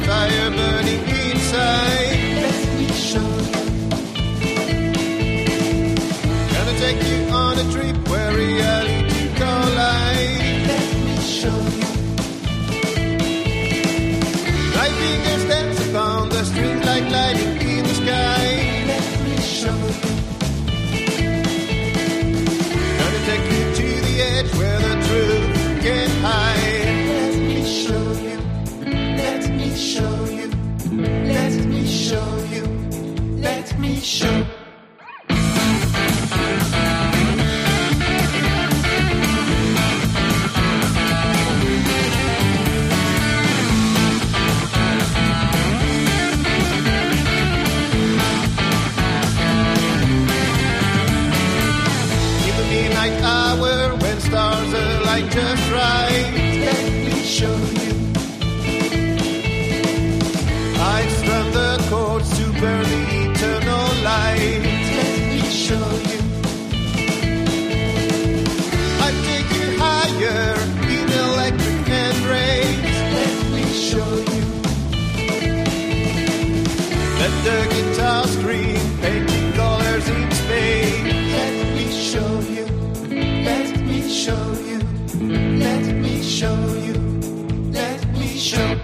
fire burning inside. Let me show you. Gonna take you on a trip where reality collide. Let me show you. My fingers dance upon the strings like lightning in the sky. Let me show you. Gonna take you to the edge where the truth can't hide. Let me show you. Let me show you. Let me show you. Let me show you. Midnight hour when stars align just right. Let me show you. I strum the chords to burn the eternal light. Let me show you. I take you higher in electric hand rays. Let me show you. Let the guitar scream, painting colors in space. Let me show you. Let me show you. Let me show you. Let me show you.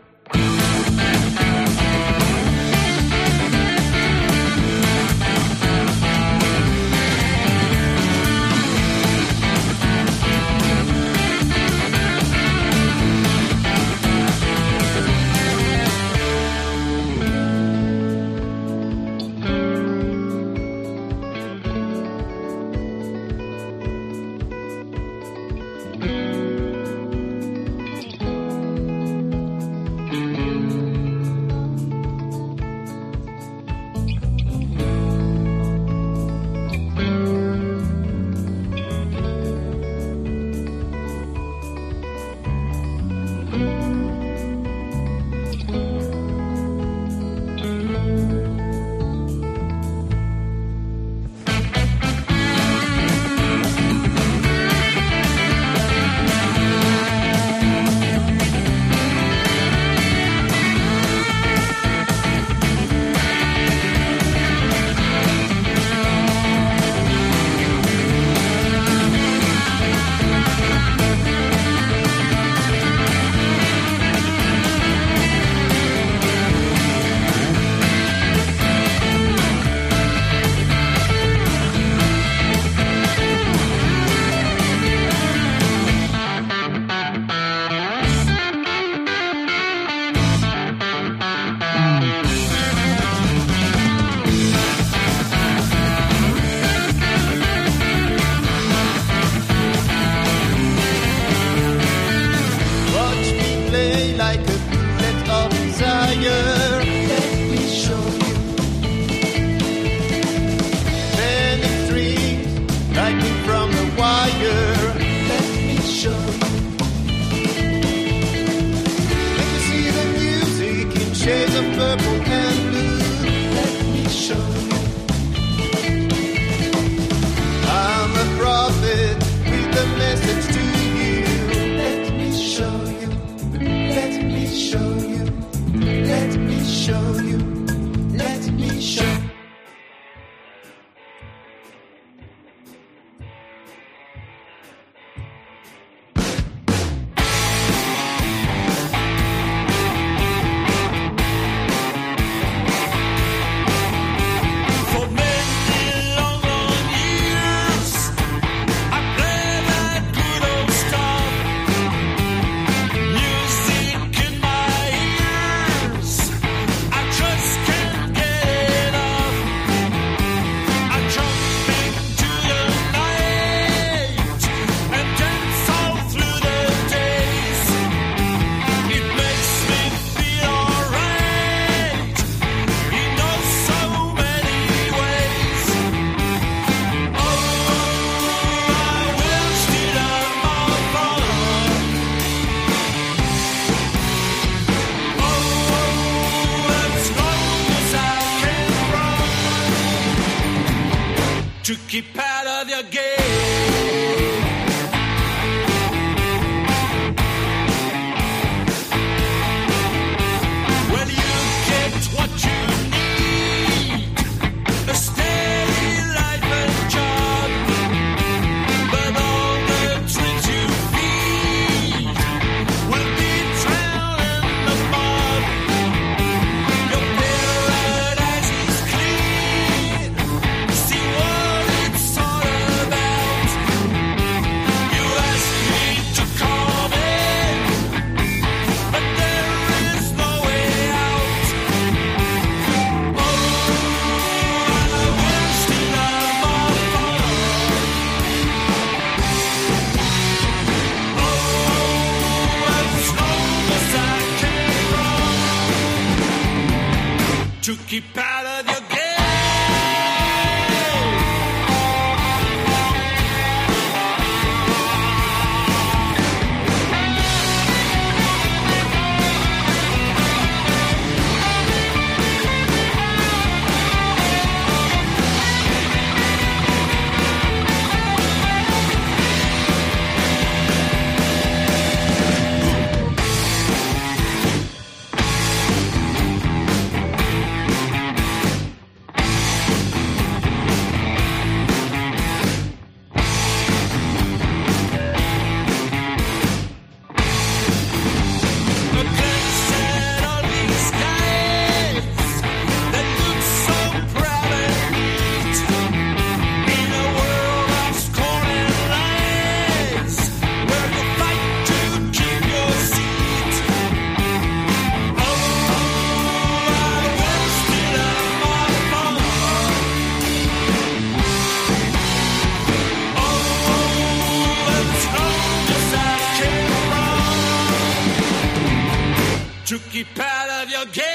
to keep out of your game. keep out of your game. To keep out of your game.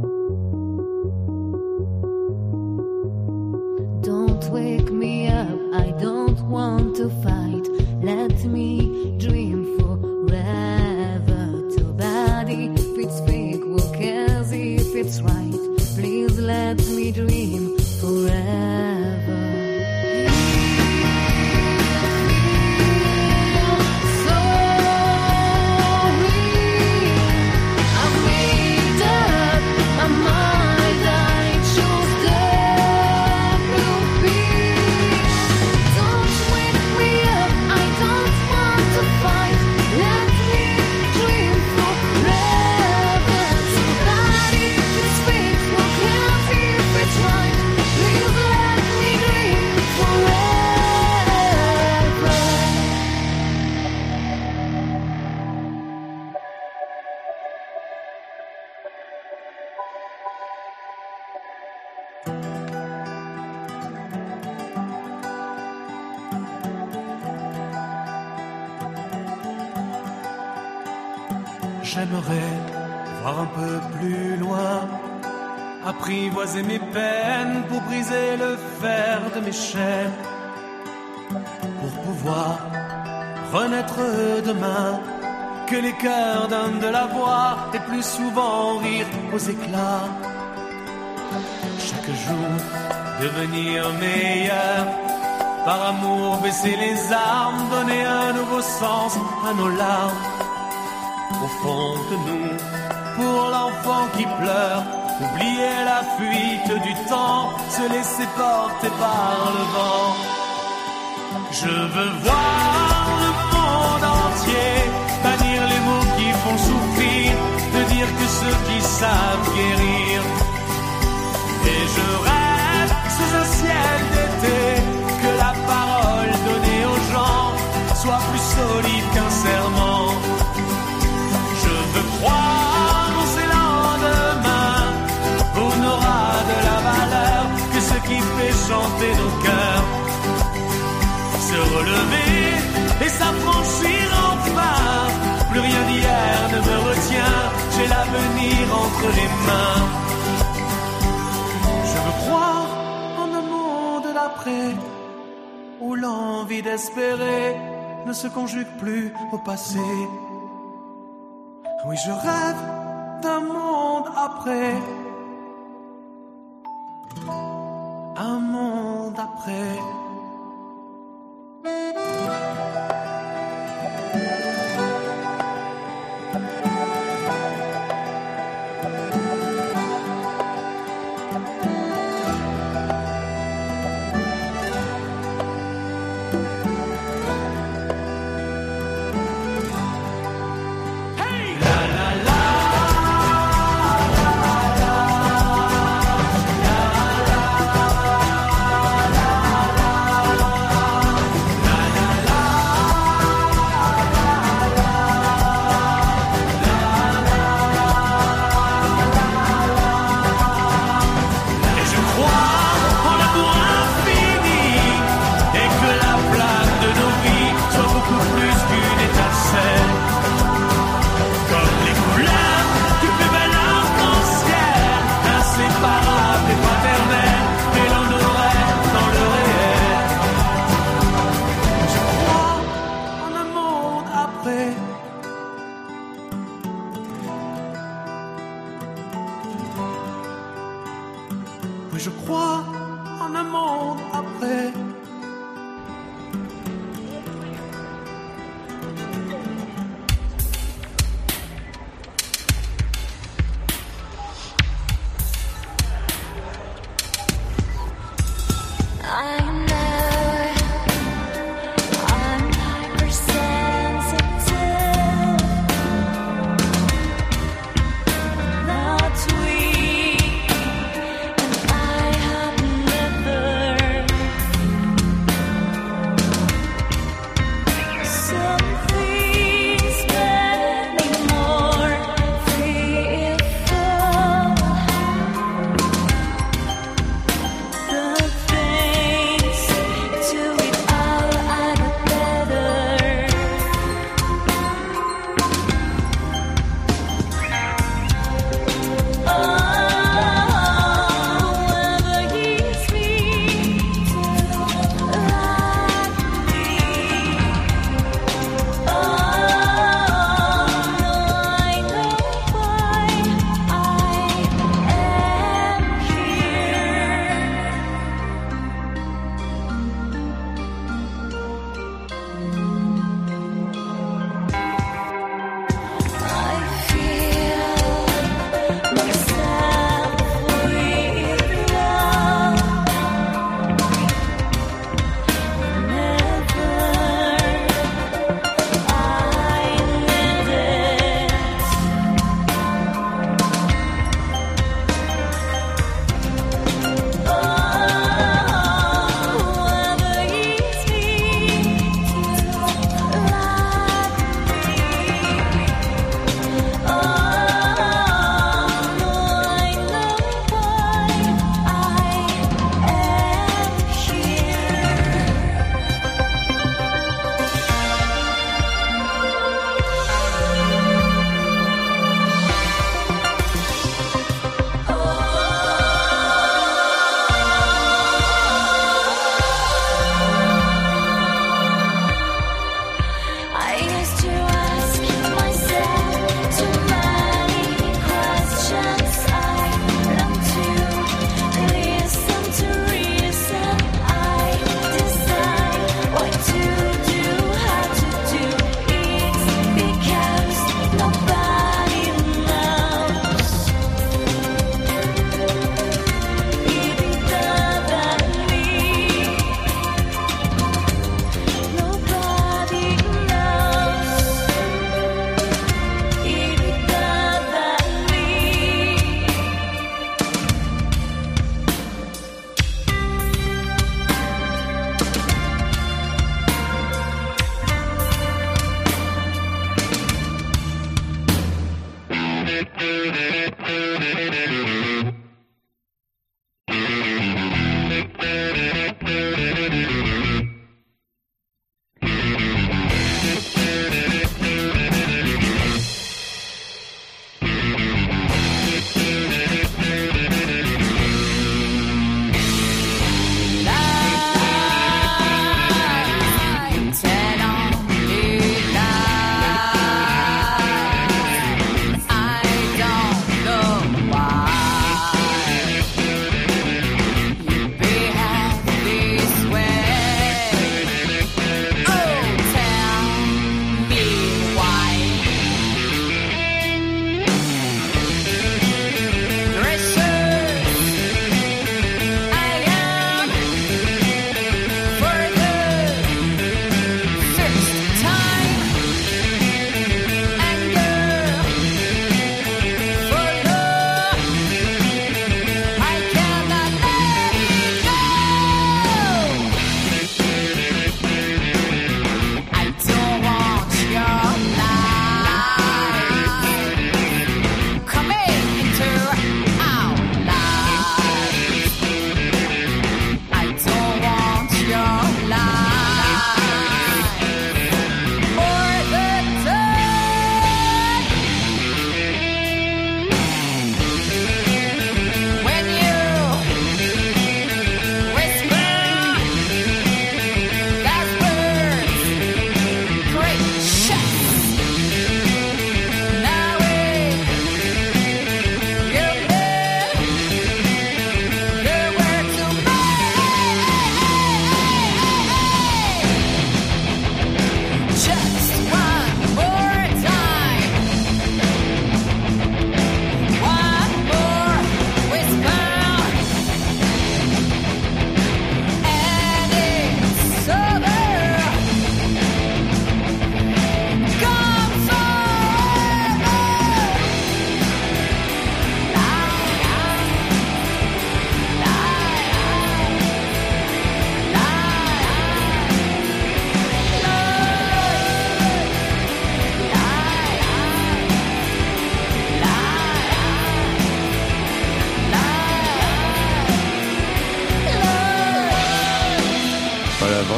Don't wake me up, I don't want to fight. Let me dream forever. Too bad if it's fake, who cares if it's right? Please let me dream forever. J'aimerais voir un peu plus loin, apprivoiser mes peines pour briser le fer de mes chaînes, pour pouvoir renaître demain, que les cœurs donnent de la voix et plus souvent rire aux éclats. Chaque jour devenir meilleur, par amour baisser les armes, donner un nouveau sens à nos larmes. Au fond de nous, pour l'enfant qui pleure, oublier la fuite du temps, se laisser porter par le vent. Je veux voir le monde entier, bannir les mots qui font souffrir, ne dire que ceux qui savent guérir. Et je rêve sous un ciel d'été, que la parole donnée aux gens soit plus solide qu'un serment. Je veux croire en ces lendemains, où n'aura de la valeur que ce qui fait chanter nos cœurs. Se relever et s'affranchir enfin, plus rien d'hier ne me retient, j'ai l'avenir entre les mains. Je veux croire en un monde d'après, où l'envie d'espérer ne se conjugue plus au passé. Oui, je rêve d'un monde après, un monde après. Je crois en un monde après. Not weak, and I have never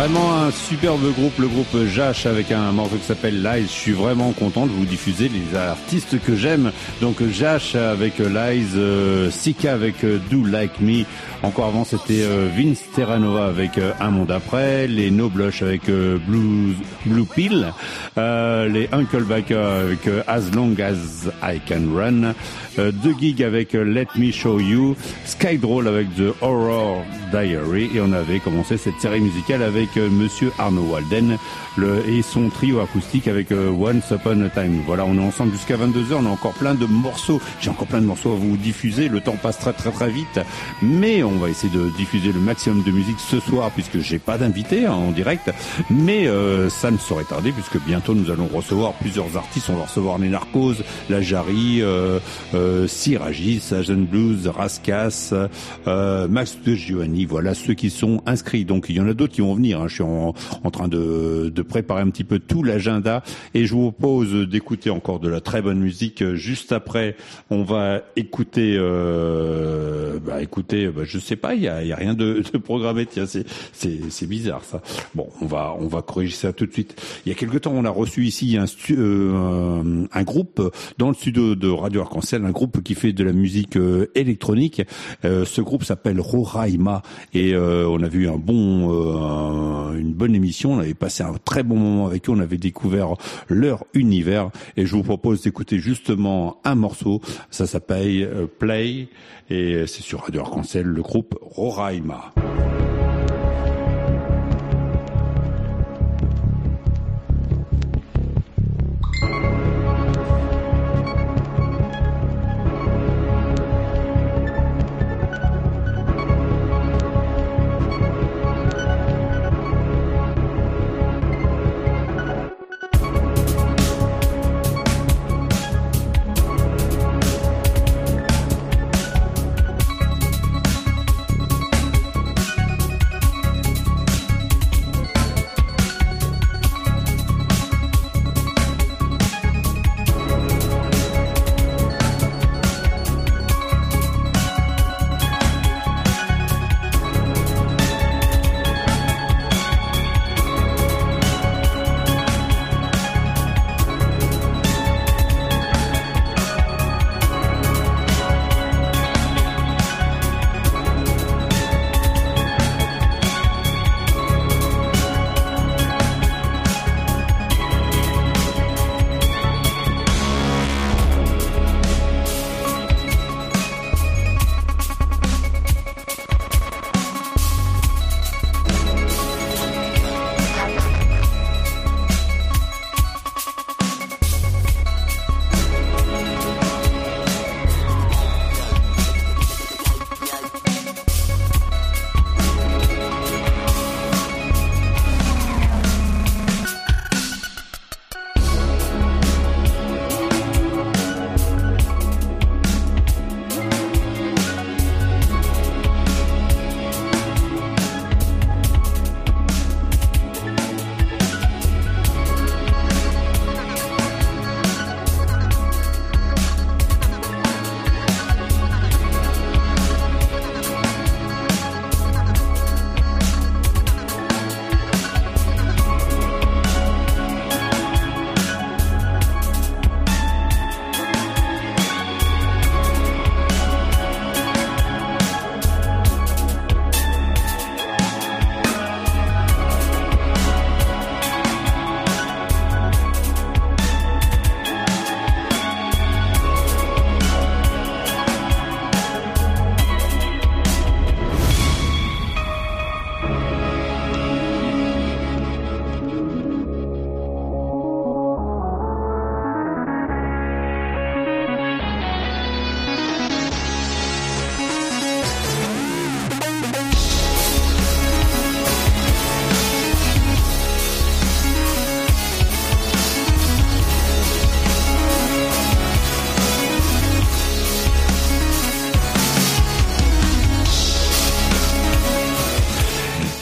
Vraiment un superbe groupe, le groupe Jash, avec un morceau qui s'appelle Lies. Je suis vraiment content de vous diffuser les artistes que j'aime. Donc Jash avec Lies, euh, Sika avec euh, Do Like Me. Encore avant, c'était euh, Vince Terranova avec euh, Un Monde Après, les No Blush avec euh, Blue, Blue Pill, euh, les Uncle Baker avec euh, As Long As I Can Run, euh, The Gig avec euh, Let Me Show You, Skydroll avec The Horror Diary, et on avait commencé cette série musicale avec euh, Monsieur Arnaud Walden le, et son trio acoustique avec euh, Once Upon a Time. Voilà, on est ensemble jusqu'à vingt-deux heures, on a encore plein de morceaux, j'ai encore plein de morceaux à vous diffuser, le temps passe très très très vite, mais on va essayer de diffuser le maximum de musique ce soir puisque j'ai pas d'invité hein, en direct, mais euh, ça ne saurait tarder puisque bientôt nous allons recevoir plusieurs artistes. On va recevoir les Narcos, la Jarry, euh, euh, Siragis, Agent Blues, Raskas, euh, Max de Giovanni. Voilà ceux qui sont inscrits. Donc il y en a d'autres qui vont venir. Hein. Je suis en, en train de, de préparer un petit peu tout l'agenda et je vous propose d'écouter encore de la très bonne musique. Juste après, on va écouter, euh, bah écoutez, bah, je sais pas, il y a, y a rien de, de programmé. Tiens, c'est, c'est, c'est bizarre ça. Bon, on va, on va corriger ça tout de suite. Il y a quelque temps, on a reçu ici un, stu, euh, un, un groupe dans le studio de Radio Arc-en-Ciel, un groupe qui fait de la musique euh, électronique. Euh, ce groupe s'appelle Roraima et euh, on a vu un bon, euh, une bonne émission. On avait passé un très bon moment avec eux. On avait découvert leur univers et je vous propose d'écouter justement un morceau. Ça s'appelle euh, Play et c'est sur Radio Arc-en-Ciel, le groupe Roraima.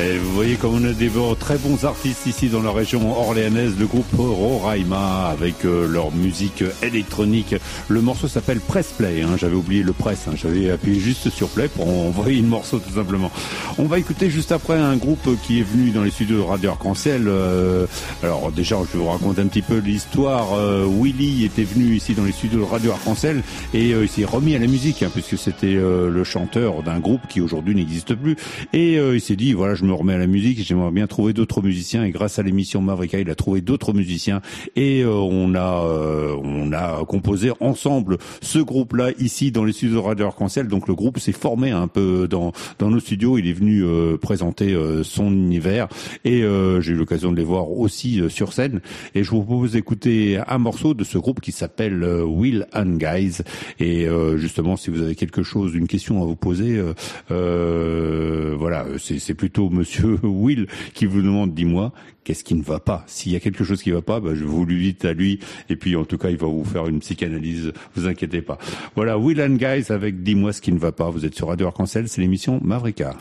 Et vous voyez comme on a des très bons artistes ici dans la région orléanaise, le groupe Roraima avec euh, leur musique électronique. Le morceau s'appelle Press Play, hein. J'avais oublié le press, hein. J'avais appuyé juste sur play pour envoyer le morceau tout simplement. On va écouter juste après un groupe qui est venu dans les studios de Radio Arc-en-Ciel. Euh, alors déjà, je vais vous raconter un petit peu l'histoire. Euh, Willy était venu ici dans les studios de Radio Arc-en-Ciel et euh, il s'est remis à la musique, hein, puisque c'était euh, le chanteur d'un groupe qui aujourd'hui n'existe plus. Et euh, il s'est dit, voilà, je me remets à la musique, j'aimerais bien trouver d'autres musiciens. Et grâce à l'émission Mavrika, il a trouvé d'autres musiciens. Et euh, on a euh, on a composé ensemble ce groupe-là ici dans les studios de Radio Arc-en-Ciel. Donc le groupe s'est formé un peu dans dans nos studios. Il est venu euh, présenter euh, son univers et euh, j'ai eu l'occasion de les voir aussi euh, sur scène. Et je vous propose d'écouter un morceau de ce groupe qui s'appelle euh, Will and Guys. Et euh, justement, si vous avez quelque chose, une question à vous poser, euh, euh, voilà, c'est, c'est plutôt Monsieur Will qui vous demande, dis-moi, qu'est-ce qui ne va pas? S'il y a quelque chose qui ne va pas, bah, je vous l'invite à lui. Et puis, en tout cas, il va vous faire une psychanalyse. Vous inquiétez pas. Voilà, Will and Guys avec dis-moi ce qui ne va pas. Vous êtes sur Radio Arc-en-Ciel, c'est l'émission Mavrika.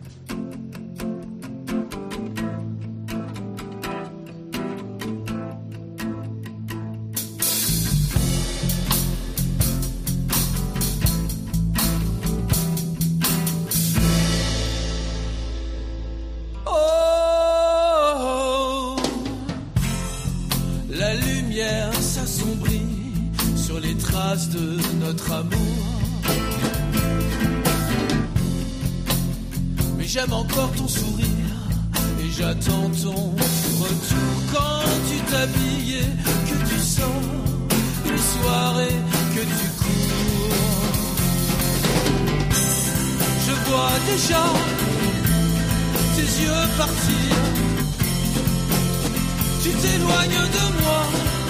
De notre amour, mais j'aime encore ton sourire et j'attends ton retour quand tu t'habillais, que tu sors une soirée, que tu cours. Je vois déjà tes yeux partir, tu t'éloignes de moi.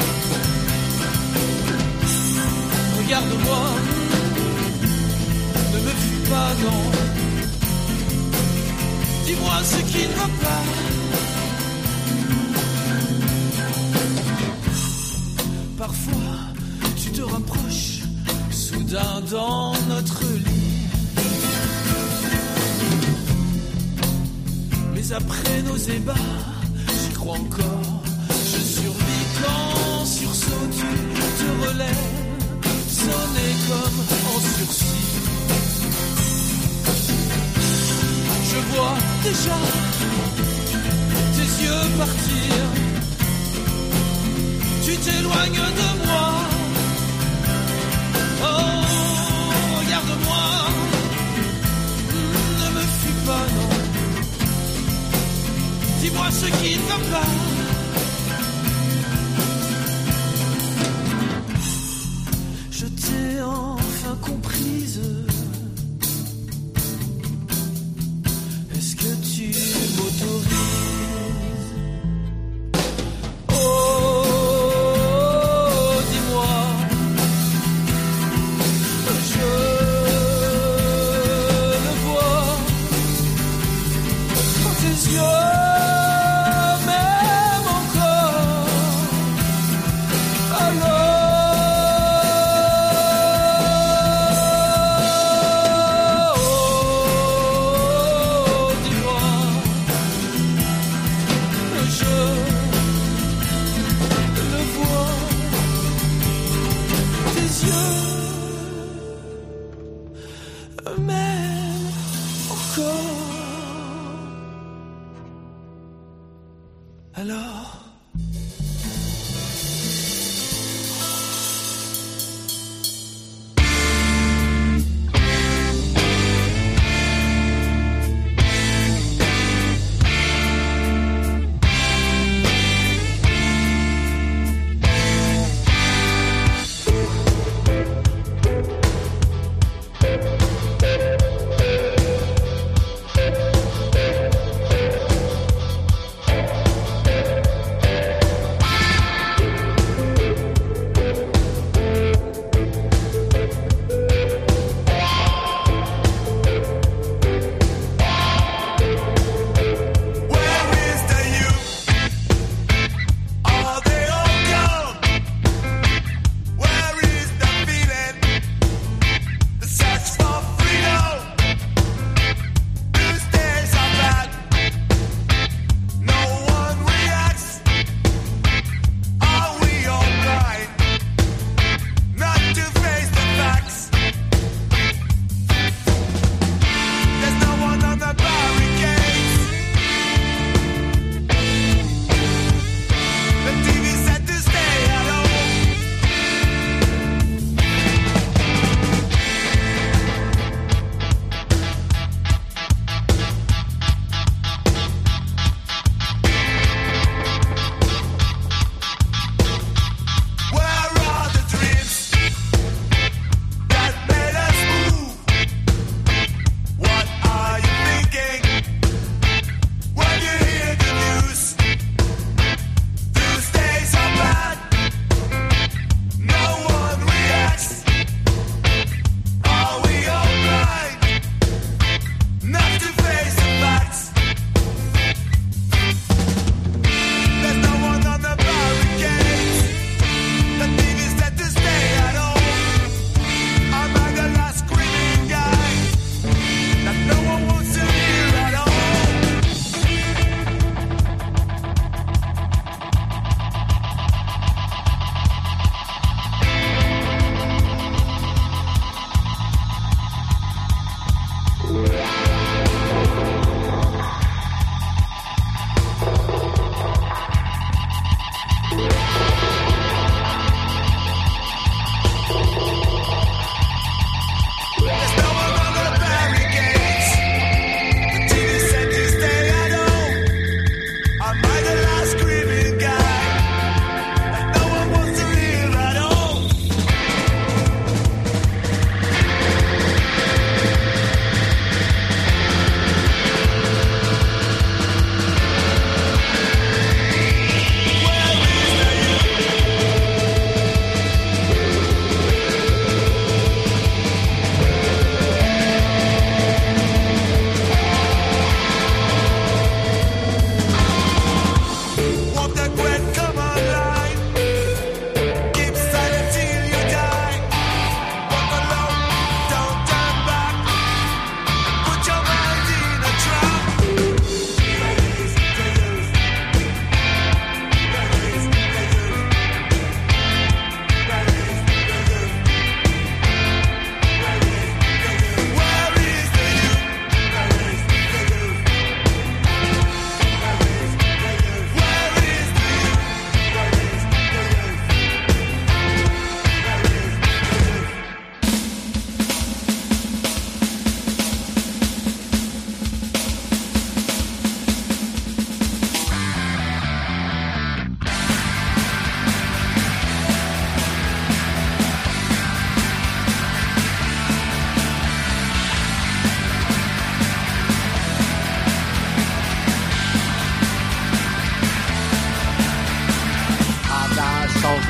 Regarde-moi, ne me fuis pas, non. Dis-moi ce qui ne va pas. Parfois, tu te rapproches, soudain dans notre lit. Mais après nos ébats, j'y crois encore. Je survis quand sursaut tu te relèves. Sonner comme en sursis. Je vois déjà tes yeux partir. Tu t'éloignes de moi. Oh, regarde-moi. Ne me fuis pas, non. Dis-moi ce qui ne va pas. Enfin comprise. Est-ce que tu m'autorises? Oh, dis-moi. Je le vois dans tes yeux. Alors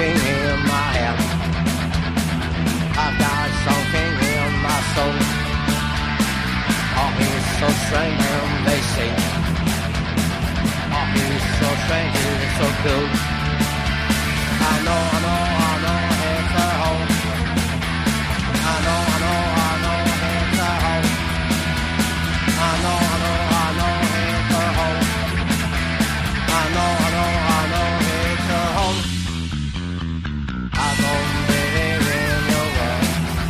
something in my head. I've got something in my soul. Oh, he's so strange and they say. Oh, he's so strange, he's so good. I know, I know, I know it's a home. I know, I know, I know it's a home. I know, I know, I know it's a home. I know, I know, I know it's a home. I don't believe in your word.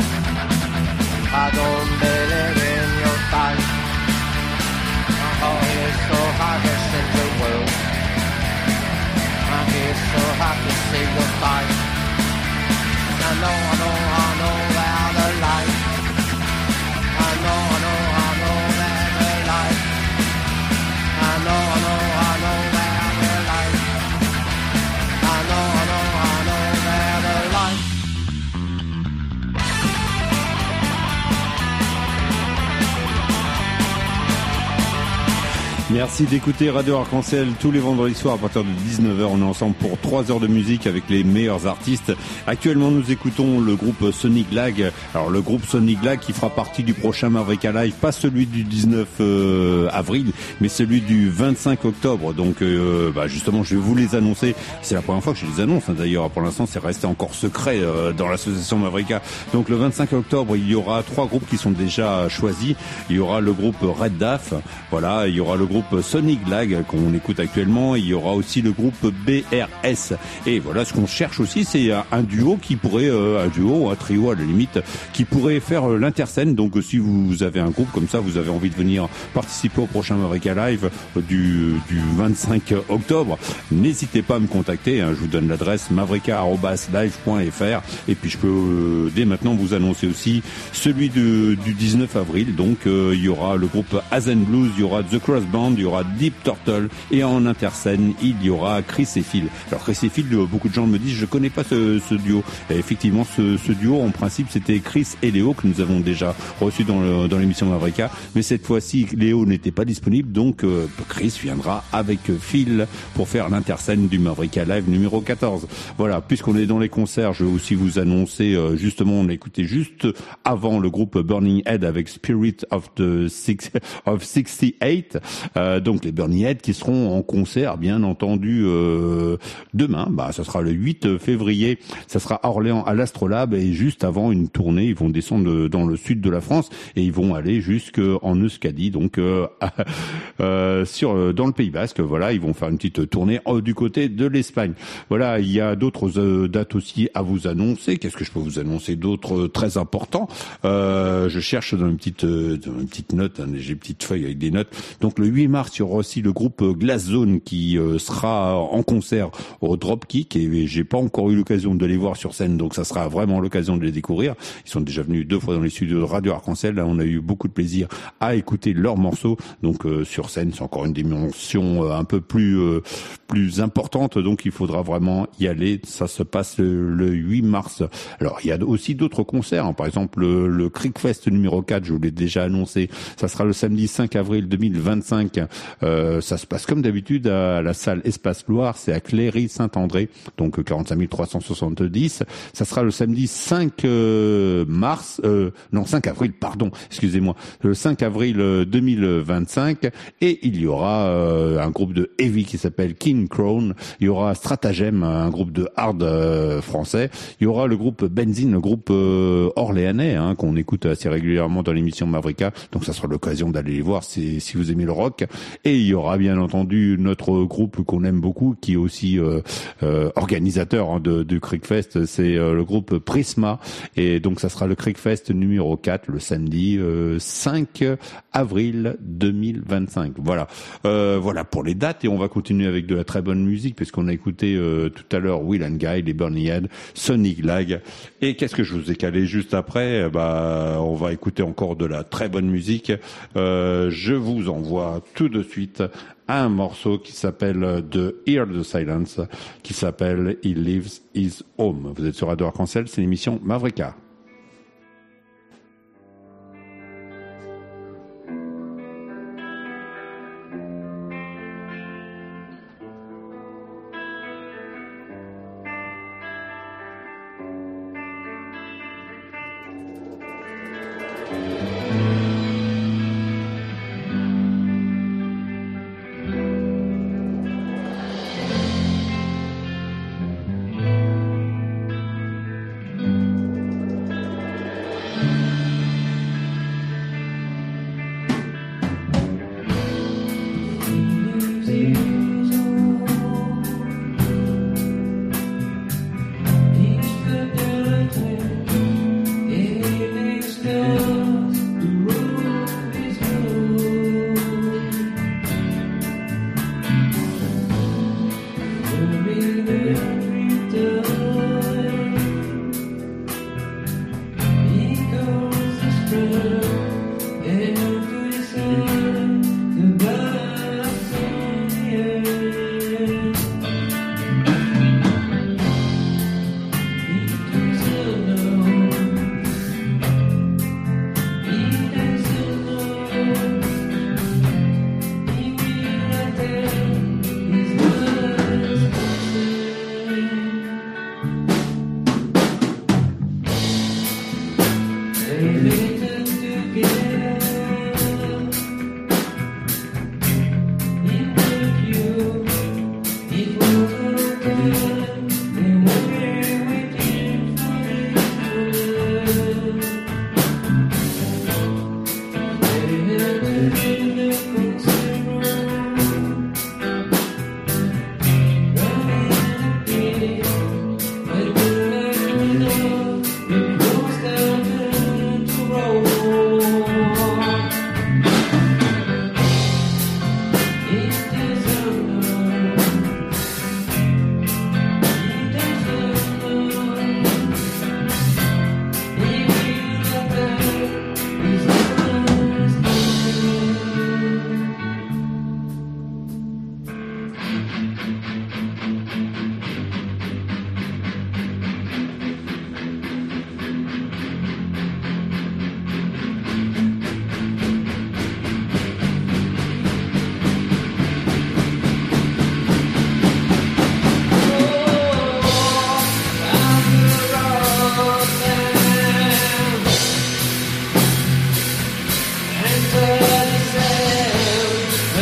I don't believe in your time. Oh, it's so hard to see the world. It's so hard to say goodbye. I know, I know, I know where the light. I know, I know, I know where the light. I know, I know, I know where the light. I know, I know, I know where the light. Merci d'écouter Radio Arc-en-Ciel tous les vendredis soirs à partir de dix-neuf heures. On est ensemble pour trois heures de musique avec les meilleurs artistes. Actuellement, nous écoutons le groupe Sonic Lag. Alors, le groupe Sonic Lag qui fera partie du prochain Mavrika Live, pas celui du dix-neuf euh, avril, mais celui du vingt-cinq octobre. Donc, euh, bah, justement, je vais vous les annoncer. C'est la première fois que je les annonce, hein, d'ailleurs. Pour l'instant, c'est resté encore secret euh, dans l'association Mavrika. Donc, le vingt-cinq octobre, il y aura trois groupes qui sont déjà choisis. Il y aura le groupe Red Daf. Voilà, il y aura le groupe Sonic Lag qu'on écoute actuellement. Il y aura aussi le groupe B R S. Et voilà, ce qu'on cherche aussi, c'est un duo qui pourrait, euh, un duo, un trio à la limite, qui pourrait faire euh, l'interscène. Donc, si vous avez un groupe comme ça, vous avez envie de venir participer au prochain Mavrika Live du, du vingt-cinq octobre, n'hésitez pas à me contacter. Hein, je vous donne l'adresse mavrika arobase live point f r. Et puis, je peux euh, dès maintenant vous annoncer aussi celui de, du dix-neuf avril. Donc, euh, il y aura le groupe Hazen Blues, il y aura The Cross Band, il y aura Deep Turtle et en interscène il y aura Chris et Phil. Alors Chris et Phil, beaucoup de gens me disent je connais pas ce, ce duo. Et effectivement, ce, ce duo en principe c'était Chris et Léo que nous avons déjà reçu dans, le, dans l'émission Mavrika, mais cette fois-ci Léo n'était pas disponible, donc euh, Chris viendra avec Phil pour faire l'interscène du Mavrika Live numéro quatorze. Voilà, puisqu'on est dans les concerts, je vais aussi vous annoncer euh, justement, on a écouté juste avant le groupe Burning Head avec Spirit of the six, of sixty-eight. Euh, donc les Burning Head qui seront en concert bien entendu euh, demain, bah ça sera le huit février, ça sera à Orléans à l'Astrolabe, et juste avant une tournée, ils vont descendre dans le sud de la France et ils vont aller jusqu'en Euskadi, donc euh, euh, sur dans le Pays Basque. Voilà, ils vont faire une petite tournée euh, du côté de l'Espagne. Voilà, il y a d'autres euh, dates aussi à vous annoncer. Qu'est-ce que je peux vous annoncer d'autres euh, très importants? euh, Je cherche dans une petite euh, dans une petite note, hein, j'ai une petite feuille avec des notes. Donc le huit mars, il y aura aussi le groupe Glass Zone qui euh, sera en concert au Dropkick, et j'ai pas encore eu l'occasion de les voir sur scène, donc ça sera vraiment l'occasion de les découvrir. Ils sont déjà venus deux fois dans les studios de Radio Arc-en-Ciel. Là, on a eu beaucoup de plaisir à écouter leurs morceaux. Donc euh, sur scène, c'est encore une dimension euh, un peu plus euh, plus importante, donc il faudra vraiment y aller. Ça se passe le, le huit mars. Alors il y a aussi d'autres concerts, hein. Par exemple le, le Creekfest numéro quatre, je vous l'ai déjà annoncé, ça sera le samedi cinq avril deux mille vingt-cinq. Euh, ça se passe comme d'habitude à la salle Espace Loire, c'est à Cléry-Saint-André, donc quarante-cinq mille trois cent soixante-dix. Ça sera le samedi cinq mars, euh, non cinq avril, pardon, excusez-moi, le cinq avril deux mille vingt-cinq, et il y aura euh, un groupe de heavy qui s'appelle King Crown, il y aura Stratagem, un groupe de hard euh, français, il y aura le groupe Benzine, le groupe euh, orléanais, hein, qu'on écoute assez régulièrement dans l'émission Mavrika, donc ça sera l'occasion d'aller les voir si, si vous aimez le rock. Et il y aura bien entendu notre groupe qu'on aime beaucoup, qui est aussi euh, euh, organisateur, hein, de, du Creekfest, c'est euh, le groupe Prisma, et donc ça sera le Creekfest numéro quatre le samedi euh, cinq avril deux mille vingt-cinq. Voilà, euh, voilà pour les dates, et on va continuer avec de la très bonne musique puisqu'on a écouté euh, tout à l'heure Will and Guy, les Burning Head, Sonic Lag, et qu'est-ce que je vous ai calé juste après? Bah, on va écouter encore de la très bonne musique. Euh, je vous envoie tout de suite un morceau qui s'appelle The Hear the Silence, qui s'appelle He Lives His Home. Vous êtes sur Radio Arc-en-Ciel, c'est l'émission Mavrika.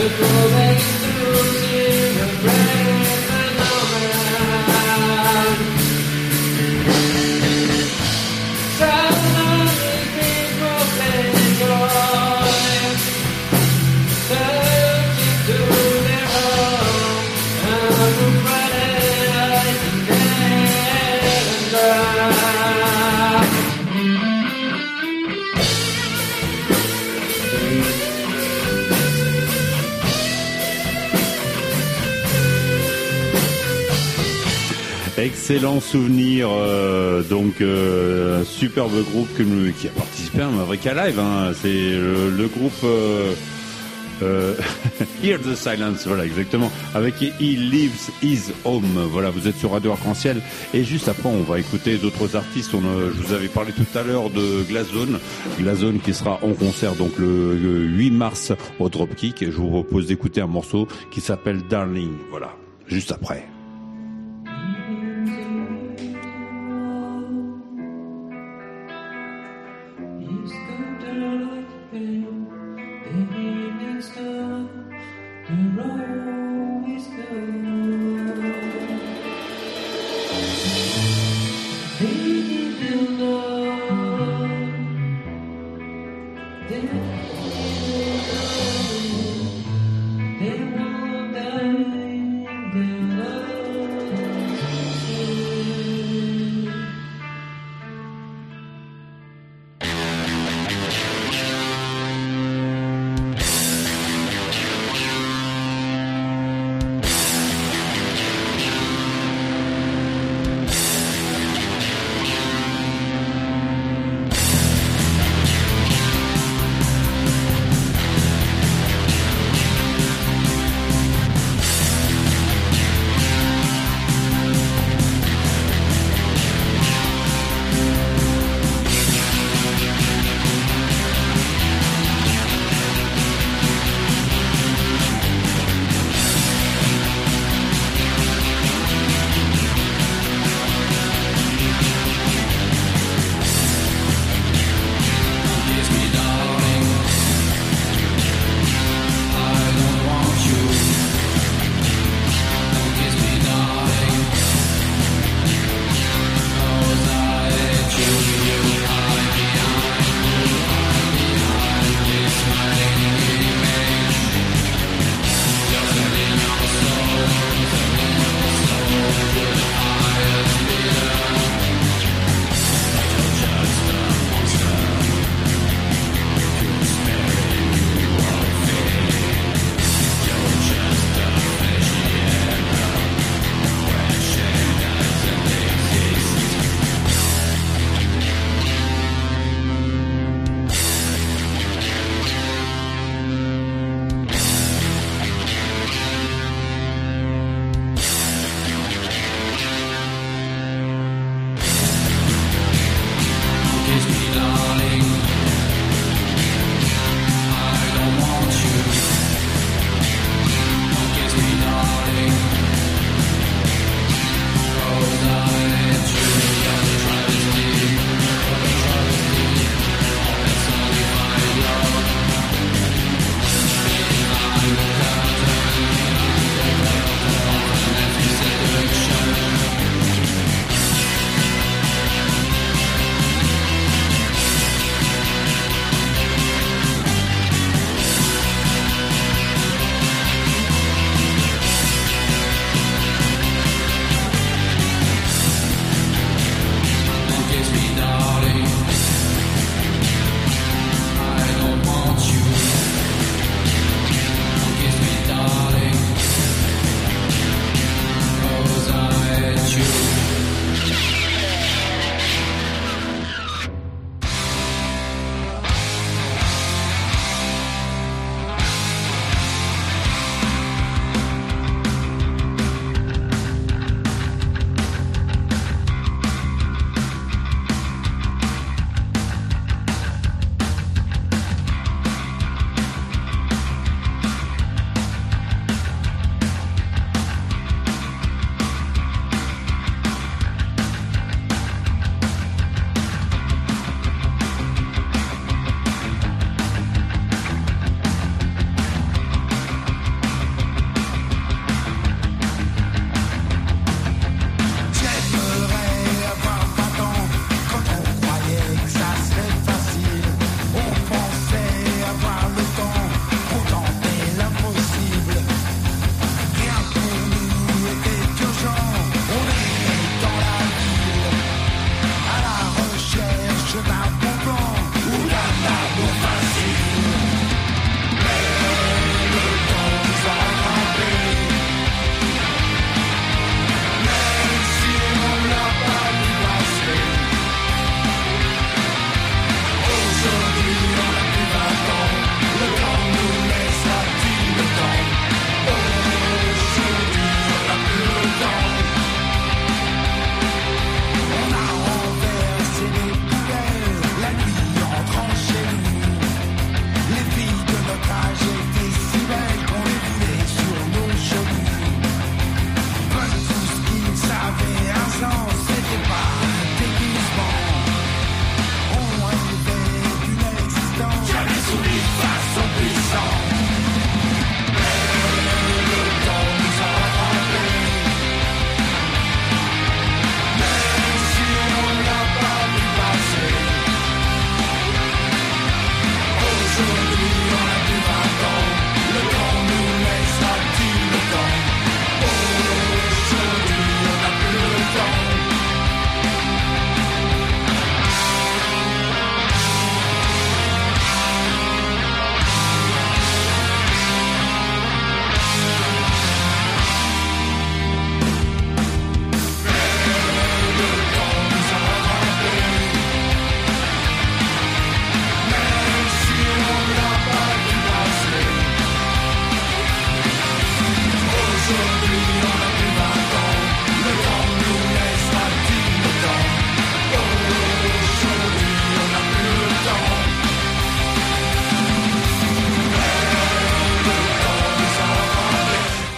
Excellent souvenir, euh, donc euh, un superbe groupe que nous, qui a participé à un Mavrika Live, hein, c'est le, le groupe euh, euh, Hear the Silence, voilà exactement, avec He Lives His Home. Voilà, vous êtes sur Radio Arc-en-Ciel et juste après on va écouter d'autres artistes. On, euh, je vous avais parlé tout à l'heure de Glazone, Glazone qui sera en concert donc le, le huit mars au Dropkick, et je vous propose d'écouter un morceau qui s'appelle Darling. Voilà, juste après.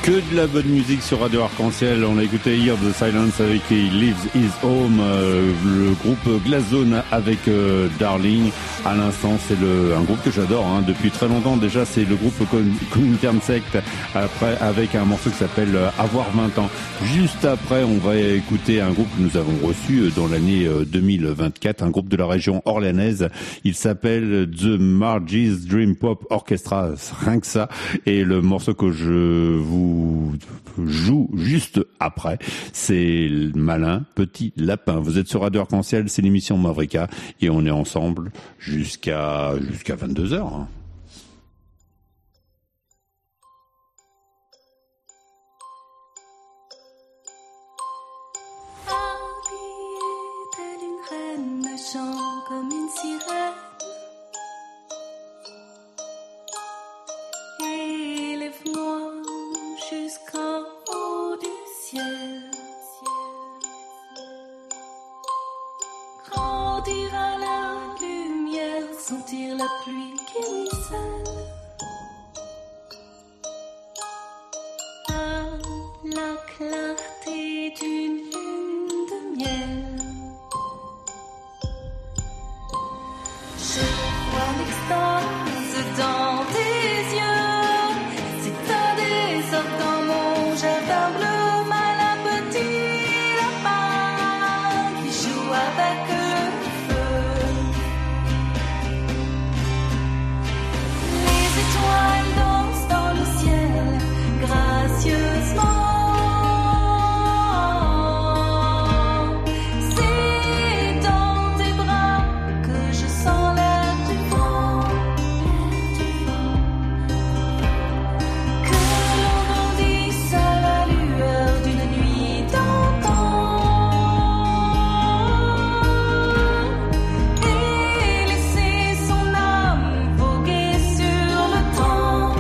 Que de la bonne musique sur Radio Arc-en-Ciel. On a écouté Year of the Silence avec He Lives His Home, euh, le groupe Glazone avec euh, Darling. À l'instant, c'est le un groupe que j'adore hein, depuis très longtemps déjà. C'est le groupe Comintern Sect. Après, avec un morceau qui s'appelle euh, Avoir vingt ans. Juste après, on va écouter un groupe que nous avons reçu dans l'année euh, deux mille vingt-quatre, un groupe de la région orléanaise. Il s'appelle The Margie's Dream Pop Orchestra. Rien que ça. Et le morceau que je vous joue juste après, c'est Malin Petit Lapin. Vous êtes sur Radio Arc-en-Ciel, c'est l'émission Mavrika et on est ensemble jusqu'à jusqu'à vingt-deux heures. Hein. Habillée telle une reine, me chante comme une sirène. Élève-moi jusqu'en haut du ciel. Grandir à la lumière, sentir la pluie qui ruisselle. À la clarté d'une lune de miel. Je vois l'extase dans tes yeux. C'est un désordre dans mon jardin bleu. Malin petit lapin qui joue avec le feu. Les étoiles dansent dans le ciel gracieusement. C'est dans tes bras que je sens l'air du vent. Que l'on grandisse à la lueur d'une nuit d'antan et laisser son âme voguer sur le temps.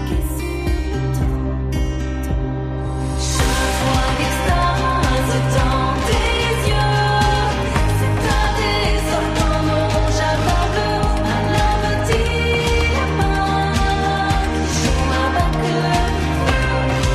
Je vois l'extase dans tes yeux. C'est un désordre dans mon jardin bleu. Malin petit lapin qui joue avec le feu.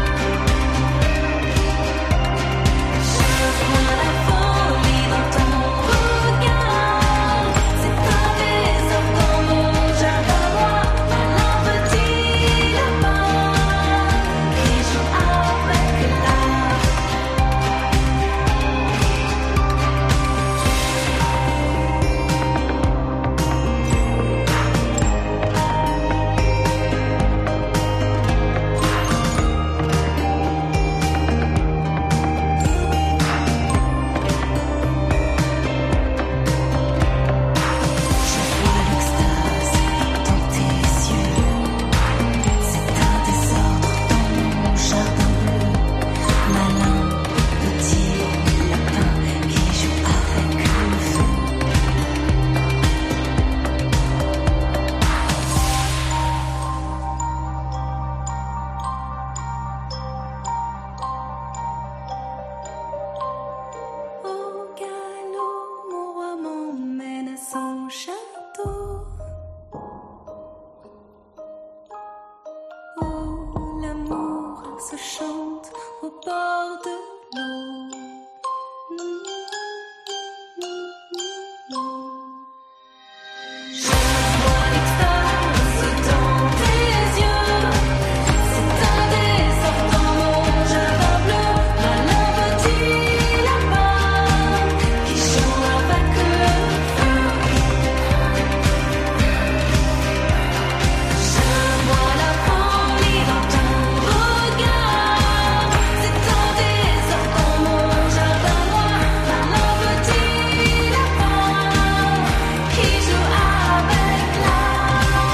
Je vois la folie dans ton regard. C'est un désordre dans mon jardin noir. Malin petit lapin qui joue avec l'art. Je vois l'extase dans tes yeux. C'est un désordre dans mon jardin bleu. Malin petit lapin qui joue avec le feu. Au galop, mon roi m'emmène à son château, où l'amour se chante au bord de l'eau. Je vois l'extase dans tes yeux. C'est un désordre dans mon jardin bleu. Malin petit lapin qui joue avec le feu. Je vois la folie dans ton regard. C'est un désordre dans mon jardin noir. Malin petit lapin qui joue avec l'art.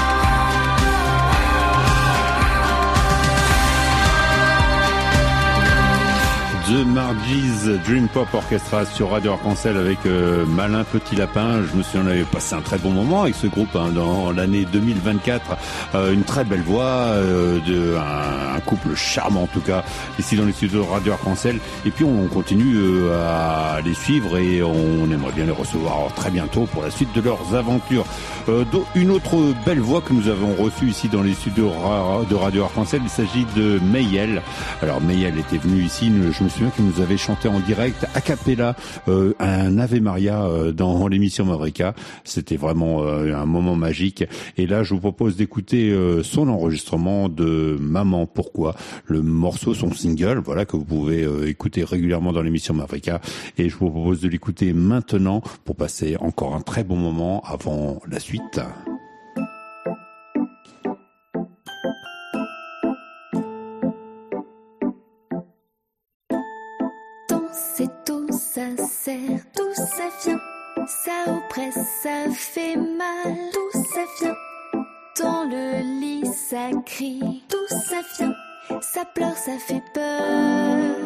The Margie's Dream Pop Orchestra sur Radio Arc-en-Ciel avec euh, Malin Petit Lapin. Je me souviens, on avait passé un très bon moment avec ce groupe hein, dans l'année deux mille vingt-quatre. Euh, une très belle voix, euh, de, un, un couple charmant en tout cas, ici dans les studios de Radio Arc-en-Ciel. Et puis on continue euh, à les suivre et on aimerait bien les recevoir très bientôt pour la suite de leurs aventures. Euh, une autre belle voix que nous avons reçue ici dans les studios de Radio Arc-en-Ciel, il s'agit de Mayel. Alors Mayel était venu ici, je me souviens qu'il nous avait chanté en direct a cappella euh, un Ave Maria euh, dans l'émission Mavrika. C'était vraiment euh, un moment magique. Et là, je vous propose d'écouter euh, son enregistrement de Maman Pourquoi, le morceau, son single, voilà, que vous pouvez euh, écouter régulièrement dans l'émission Mavrika. Et je vous propose de l'écouter maintenant pour passer encore un très bon moment avant la suite. Danser, tout ça sert, tout ça vient, ça oppresse, ça fait mal, tout ça vient. Dans le lit, ça crie, tout ça vient, ça pleure, ça fait peur.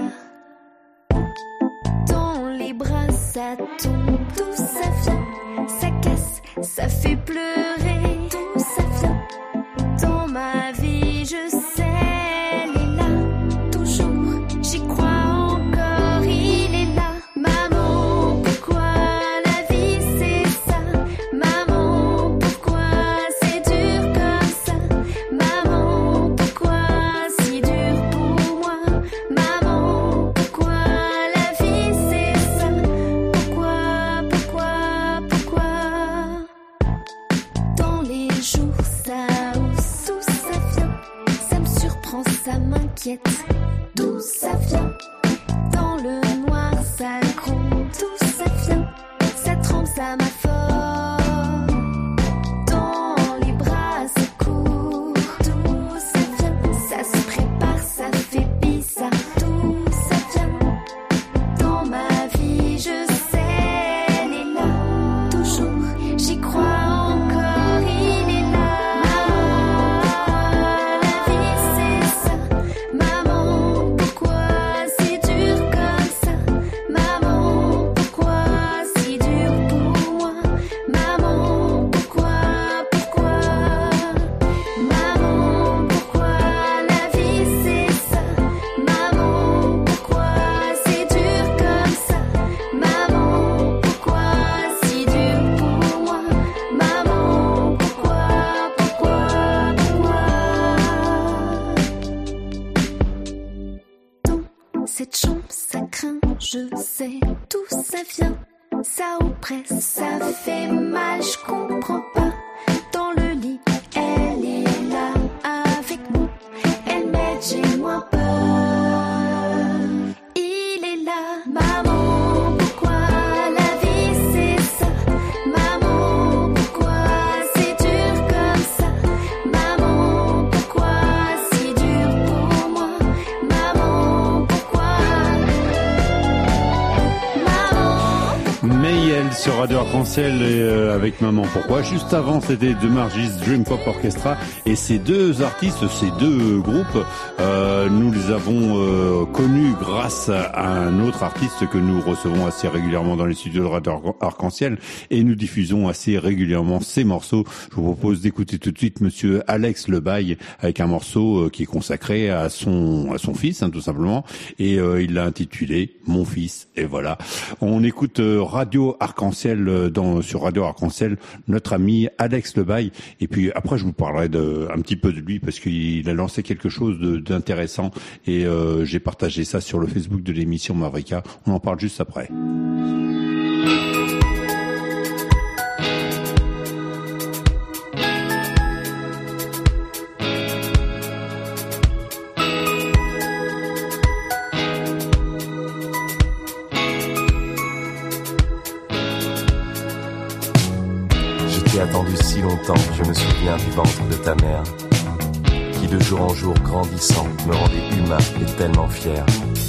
Dans les bras, ça tombe, tout ça vient, ça casse, ça fait pleurer, tout ça vient. Dans ma vie, je sais, elle est là, toujours, j'y crois encore, il est là. Maman, pourquoi la vie c'est ça? Maman, pourquoi c'est dur comme ça? Maman, pourquoi si dur pour moi? Maman, pourquoi la vie c'est ça? Pourquoi, pourquoi, pourquoi? Dans les jours ça hausse, tout ça vient, ça me surprend, ça m'inquiète, d'où ça vient? Dans le noir ça gronde, tout ça vient, ça tremble, ça m'affole. Dans les bras ça court, d'où ça vient, ça se prépare, ça fait bizarre, d'où ça vient? Dans ma vie je sais, elle est là, toujours, j'y crois encore, il est là. La vie c'est ça, maman, pourquoi c'est dur comme ça? Maman, pourquoi si dur pour moi? Maman, pourquoi, pourquoi? Maman, pourquoi la vie c'est ça? Maman, pourquoi c'est dur comme ça? Maman, pourquoi si dur pour moi? Maman, pourquoi, pourquoi, pourquoi? Dans cette chambre ça craint, je sais, tout ça vient, ça oppresse, ça fait mal, je comprends pas. Dans le lit, elle est là avec moi, elle m'aide, j'ai moins peur. Il est là, maman, pourquoi la vie c'est ça? Maman, pourquoi c'est dur comme ça? Maman, pourquoi si dur pour moi? Maman, pourquoi? Maman, Mayel sur Radio Arc-en-Ciel et, euh, avec Maman Pourquoi. Juste avant, c'était The Margis Dream Pop Orchestra. Et ces deux artistes, ces deux groupes, euh, nous les avons euh, connus grâce à un autre artiste que nous recevons assez régulièrement dans les studios de Radio Arc-en-Ciel. Et nous diffusons assez régulièrement ces morceaux. Je vous propose d'écouter tout de suite Monsieur Alex Lebaille avec un morceau euh, qui est consacré à son à son fils, hein, tout simplement. Et euh, il l'a intitulé Mon fils. Et voilà. On écoute euh, Radio Arc-en-Ciel euh, dans sur Radio Arc-en-Ciel, notre ami Alex Lebaille. Et puis après, je vous parlerai de un petit peu de lui parce qu'il a lancé quelque chose de, d'intéressant et euh, j'ai partagé ça sur le Facebook de l'émission Mavrika. On en parle juste après. Attendu si longtemps, je me souviens du ventre de ta mère, qui de jour en jour grandissant me rendait humain et tellement fier.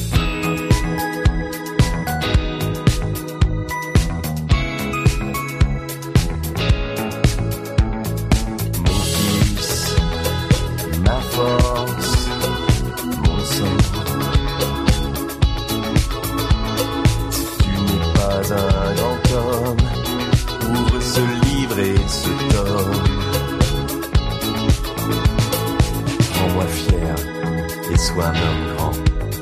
Mon fils, ma force, mon sang. Si tu n'es pas un grand homme, ouvre ce livre et ce tome. Rends-moi fier et sois un homme grand.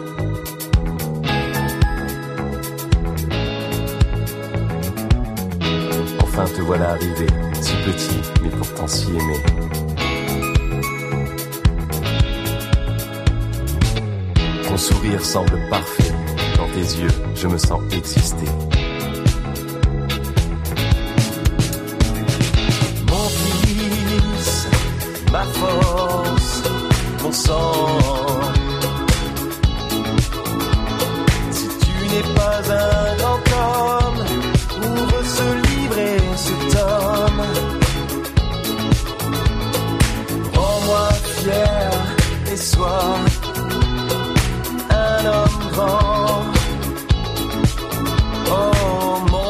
Enfin te voilà arrivé, si petit, mais pourtant si aimé. Ton sourire semble parfait, dans tes yeux, je me sens exister. Mon fils, ma force, mon sang. Si tu n'es pas un grand homme, ouvre ce livre et ce tome. Rends-moi fier et sois un homme grand. Oh mon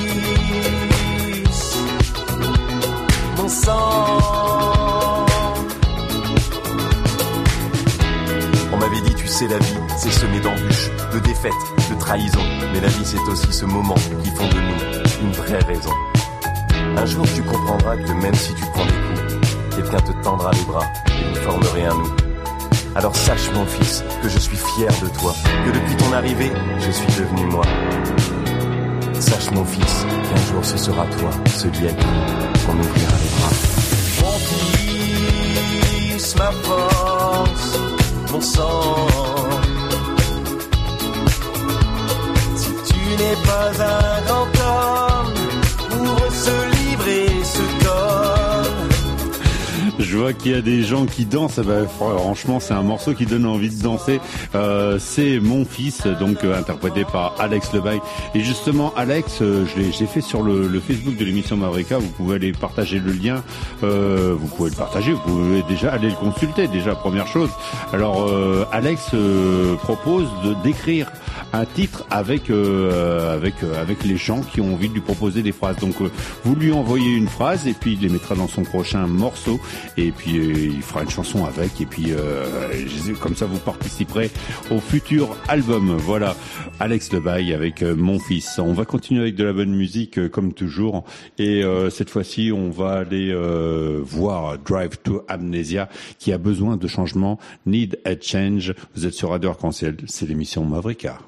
fils, mon sang. On m'avait dit, tu sais, la vie, c'est semé d'embûches, de défaites, de trahisons. Mais la vie, c'est aussi ce moment qui font de nous une vraie raison. Un jour, tu comprendras que même si tu prends des coups, quelqu'un te tendra les bras et vous formerez un nous. Alors sache, mon fils, que je suis fier de toi, que depuis ton arrivée, je suis devenu moi. Sache, mon fils, qu'un jour ce sera toi, celui à qui on ouvrira les bras. Mon fils, ma force, mon sang. Si tu n'es pas un grand homme, ouvre ce livre et ce tome. Je vois qu'il y a des gens qui dansent. Bah, franchement, c'est un morceau qui donne envie de danser. Euh, c'est Mon Fils, donc euh, interprété par Alex Lebaille. Et justement, Alex, euh, je l'ai, je l'ai fait sur le, le Facebook de l'émission Mavrika. Vous pouvez aller partager le lien. Euh, vous pouvez le partager. Vous pouvez déjà aller le consulter. Déjà, première chose. Alors, euh, Alex euh, propose de d'écrire un titre avec euh, avec euh, avec les gens qui ont envie de lui proposer des phrases. Donc, euh, vous lui envoyez une phrase et puis il les mettra dans son prochain morceau. Et puis euh, il fera une chanson avec. Et puis euh, comme ça, vous participerez au futur album. Voilà, Alex Lebaille avec euh, Mon Fils. On va continuer avec de la bonne musique euh, comme toujours. Et euh, cette fois-ci, on va aller euh, voir Drive to Amnesia qui a besoin de changement. Need a Change. Vous êtes sur Radio Arc-en-Ciel. C'est l'émission Mavrika.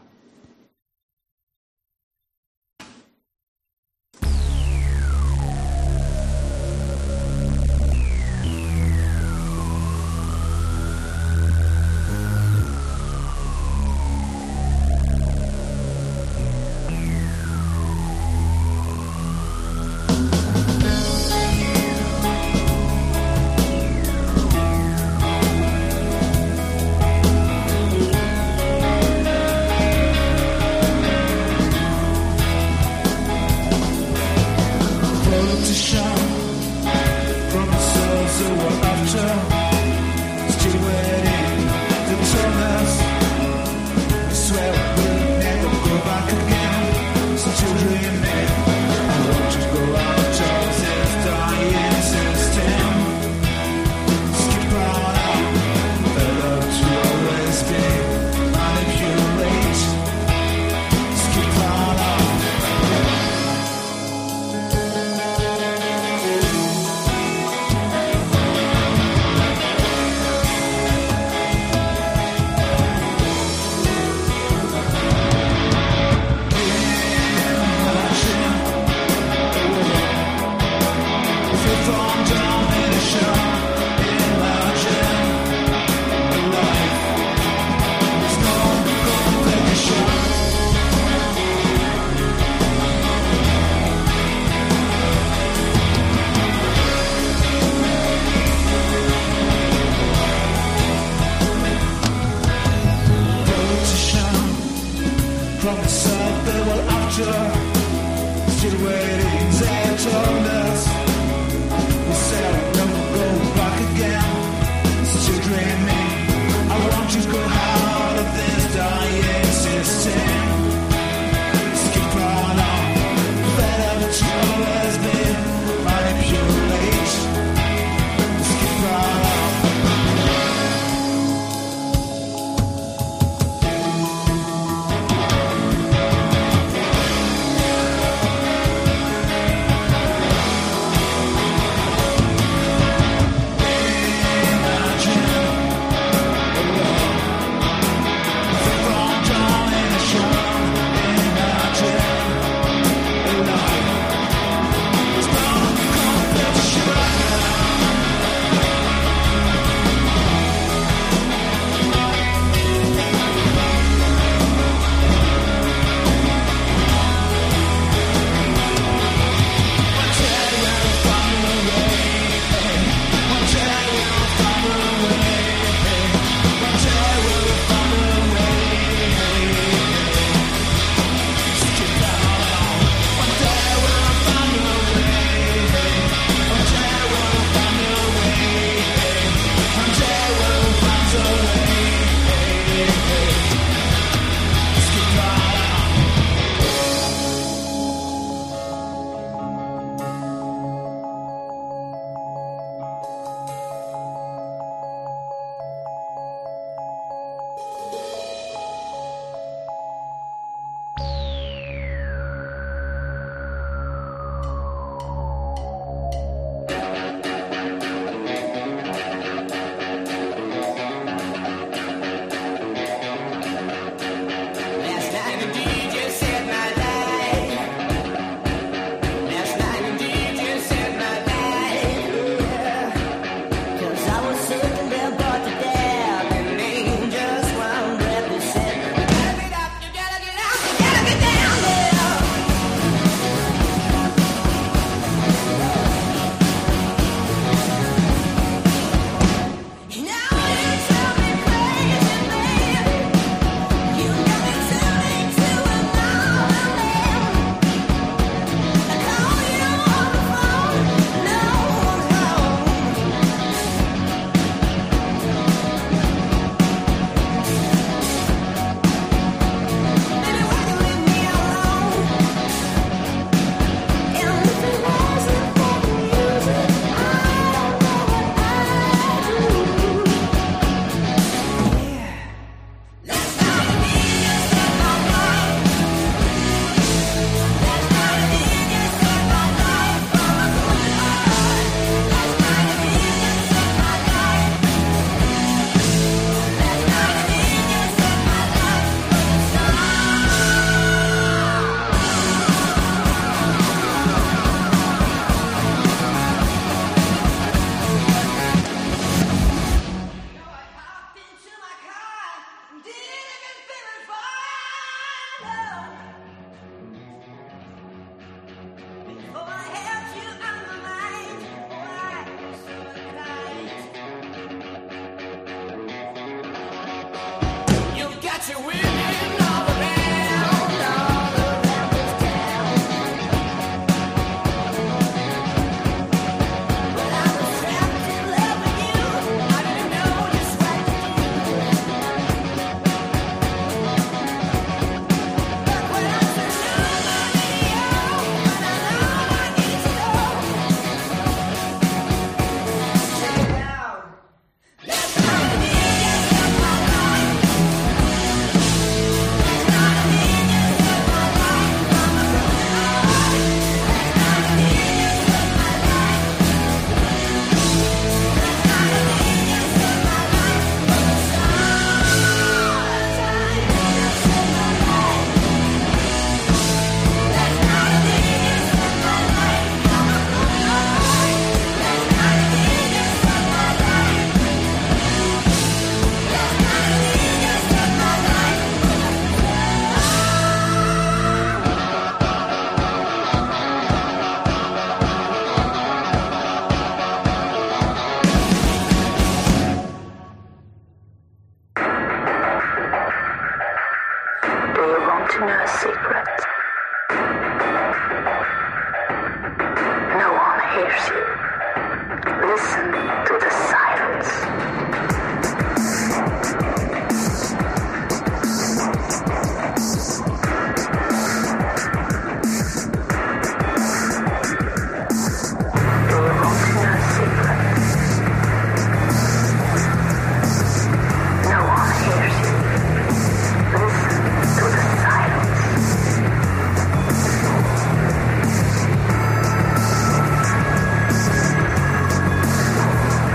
Silence.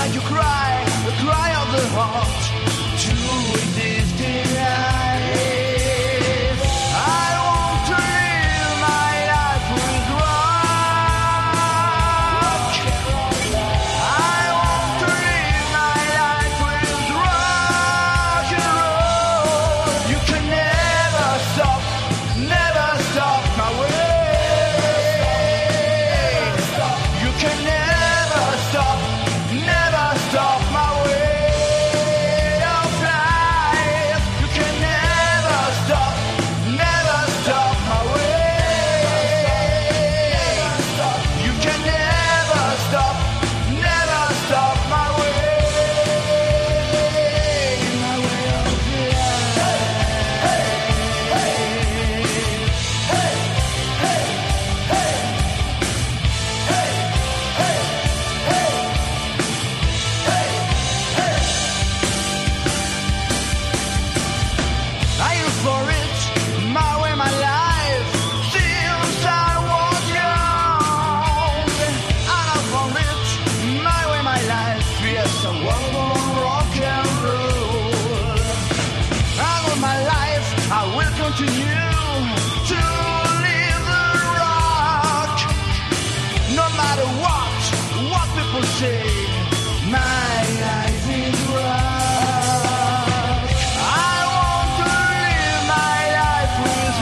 like you cry, the cry of the heart. True it is delight. I want to live my life with rock. I want to live my life with rock and roll. You can never stop, never stop my way. You can never stop, never stop my way of life. You can never stop, never stop my way. You can never stop, never stop my way. My way of I look for it, my way, my life, since I was young. I look for it, my way, my life, yes, I want rock and roll. And all my life, I will continue to live the rock. No matter what, what people say, my life is rock. I want to live my life with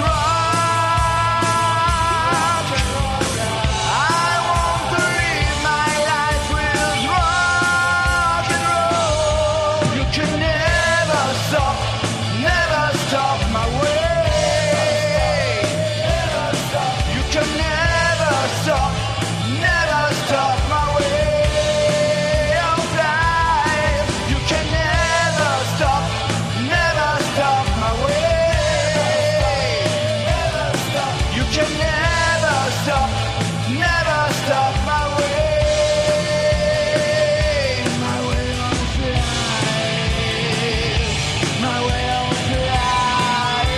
rock. I want to live my life with rock and roll. You can never stop, never stop my way. You can never stop, never stop my way of life. You can never stop, never stop my way. You can never stop, never stop my way. My way of life, my way of life.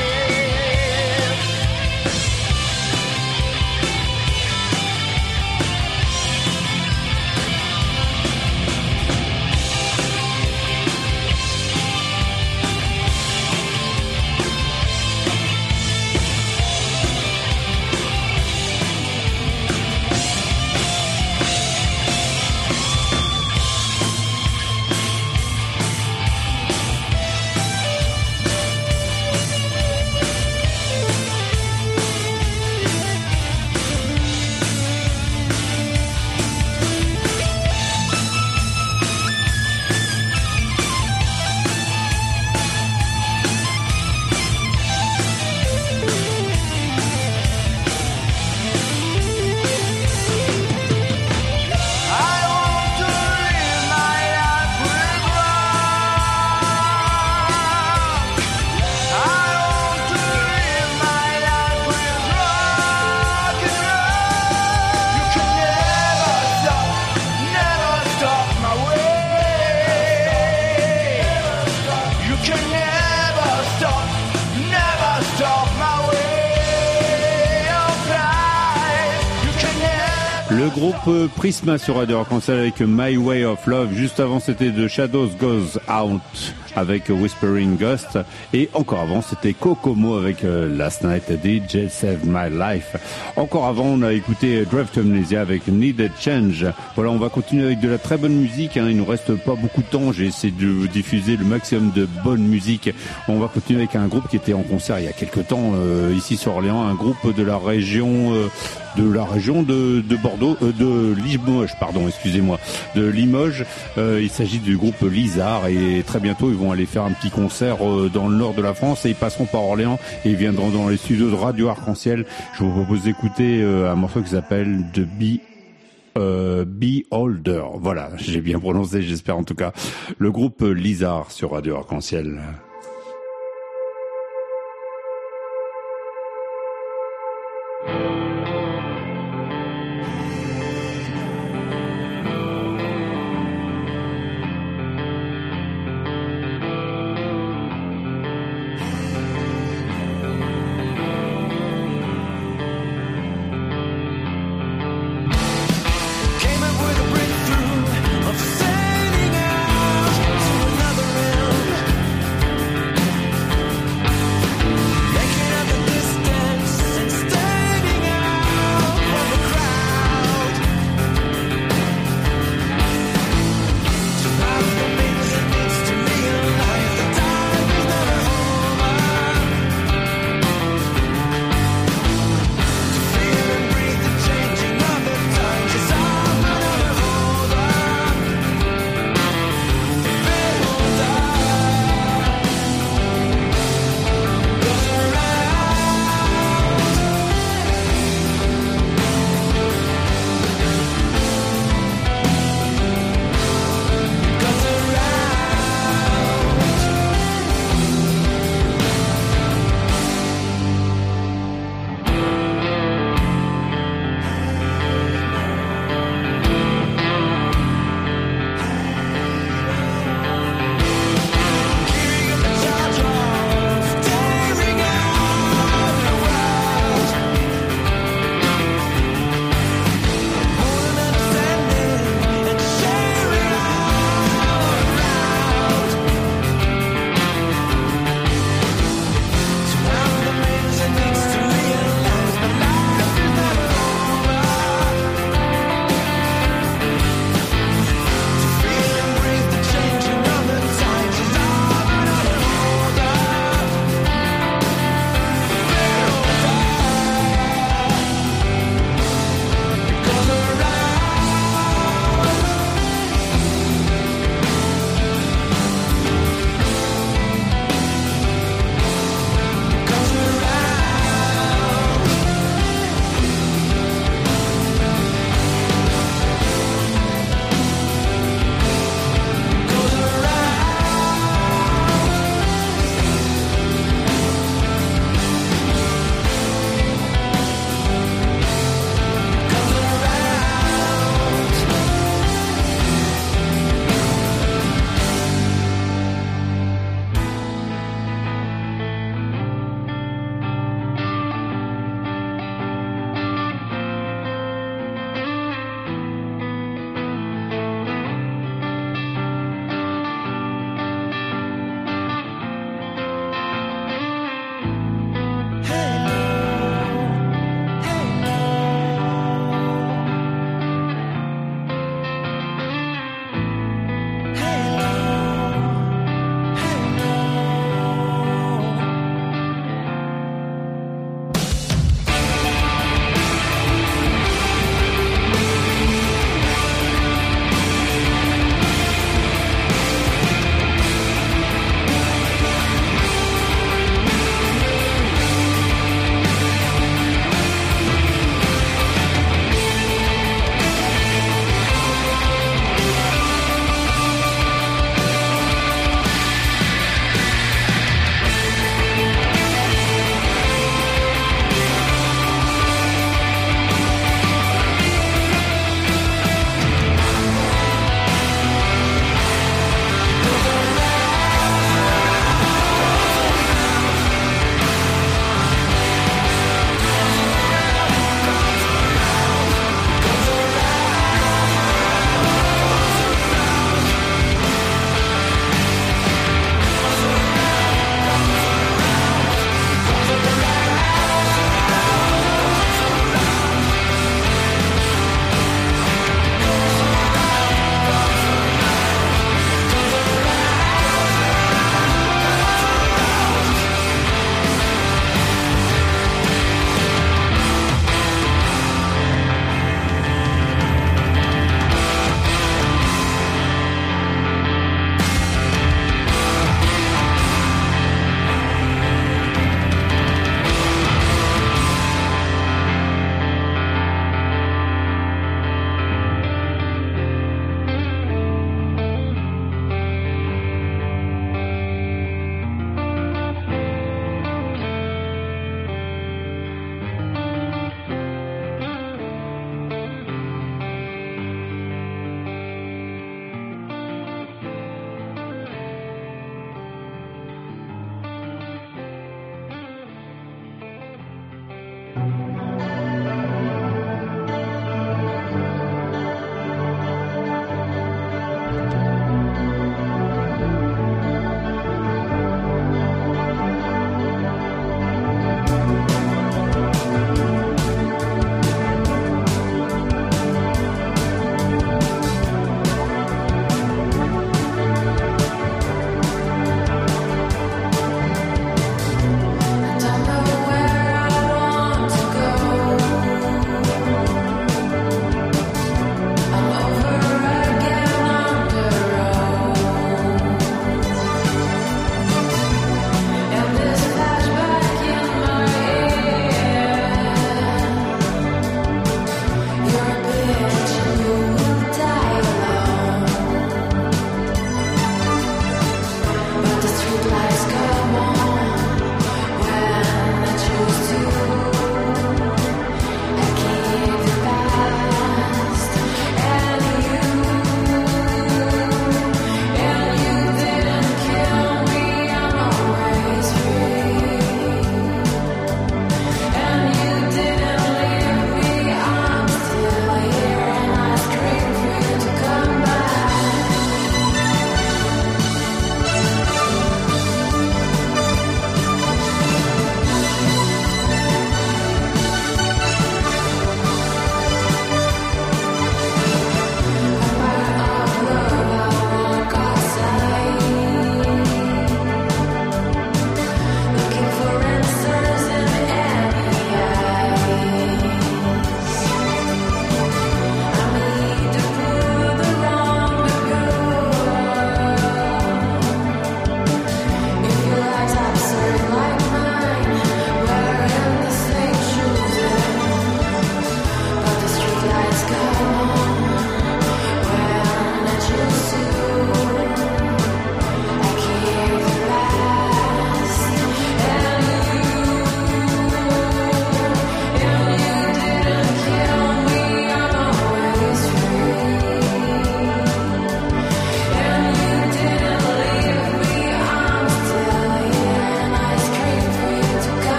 Le groupe Prisma sur Radio Arc-en-Ciel avec My Way of Love. Juste avant, c'était The Shadows Goes Out avec Whispering Ghost. Et encore avant, c'était Kokomo avec euh, Last Night D J Saved My Life. Encore avant, on a écouté Drive to Amnesia avec Needed Change. Voilà, on va continuer avec de la très bonne musique. Hein. Il nous reste pas beaucoup de temps. J'ai essayé de vous diffuser le maximum de bonne musique. On va continuer avec un groupe qui était en concert il y a quelques temps euh, ici sur Orléans. Un groupe de la région... Euh, de la région de, de Bordeaux, euh, de Limoges, pardon, excusez-moi, de Limoges. Euh, il s'agit du groupe Lizard et très bientôt ils vont aller faire un petit concert euh, dans le nord de la France et ils passeront par Orléans et ils viendront dans les studios de Radio Arc-en-Ciel. Je vous propose d'écouter euh, un morceau qui s'appelle The Be euh, Beholder. Voilà, j'ai bien prononcé, j'espère en tout cas. Le groupe Lizard sur Radio Arc-en-Ciel. Came up with a breakthrough of sanity.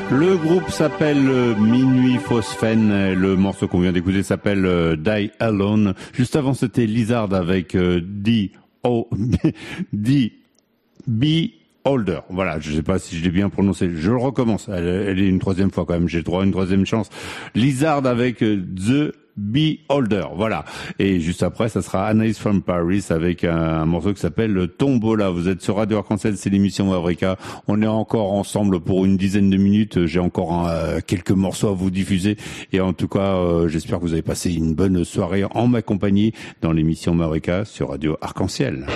Le groupe s'appelle Minuit Phosphène. Le morceau qu'on vient d'écouter s'appelle Die Alone. Juste avant, c'était Lizard avec D O D B Holder. Voilà, je sais pas si je l'ai bien prononcé. Je le recommence. Elle, elle est une troisième fois quand même. J'ai le droit à une troisième chance. Lizard avec The Beholder. Voilà. Et juste après, ça sera Anaïs from Paris avec un, un morceau qui s'appelle Tombola. Vous êtes sur Radio Arc-en-Ciel, c'est l'émission Mavrika. On est encore ensemble pour une dizaine de minutes. J'ai encore euh, quelques morceaux à vous diffuser. Et en tout cas, euh, j'espère que vous avez passé une bonne soirée en ma compagnie dans l'émission Mavrika sur Radio Arc-en-Ciel.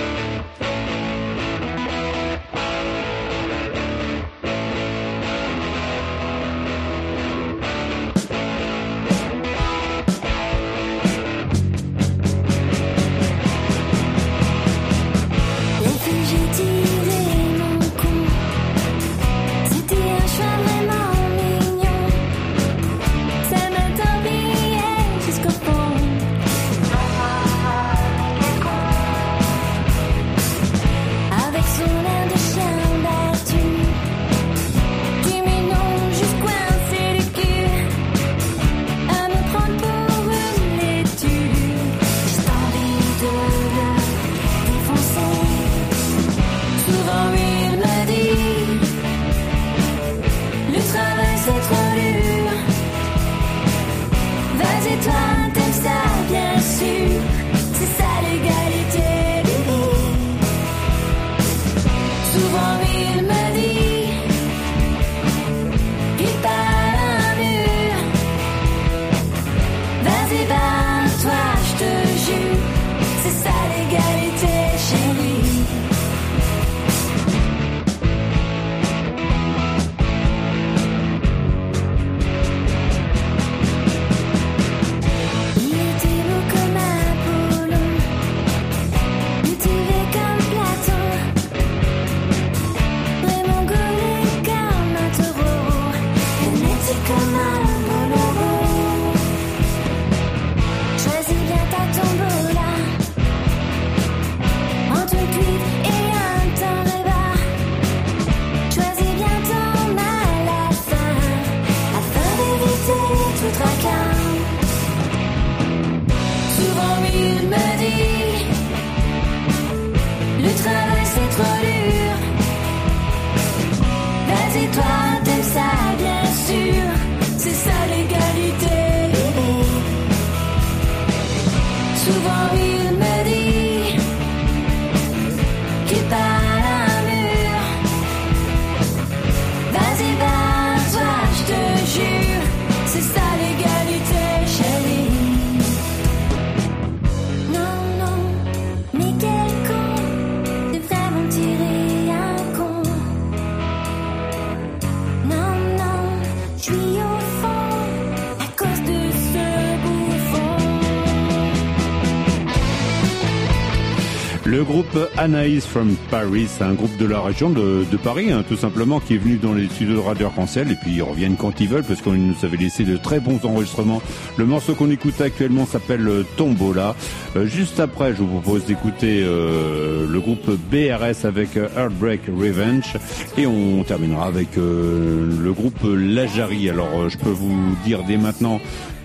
Le groupe Anaïs from Paris, c'est un groupe de la région de, de Paris, hein, tout simplement, qui est venu dans les studios de Radio Arc-en-Ciel, et puis ils reviennent quand ils veulent, parce qu'on nous avait laissé de très bons enregistrements. Le morceau qu'on écoute actuellement s'appelle Tombola. Euh, juste après, je vous propose d'écouter euh, le groupe B R S avec Heartbreak Revenge, et on terminera avec euh, le groupe Lajari. Alors, euh, je peux vous dire dès maintenant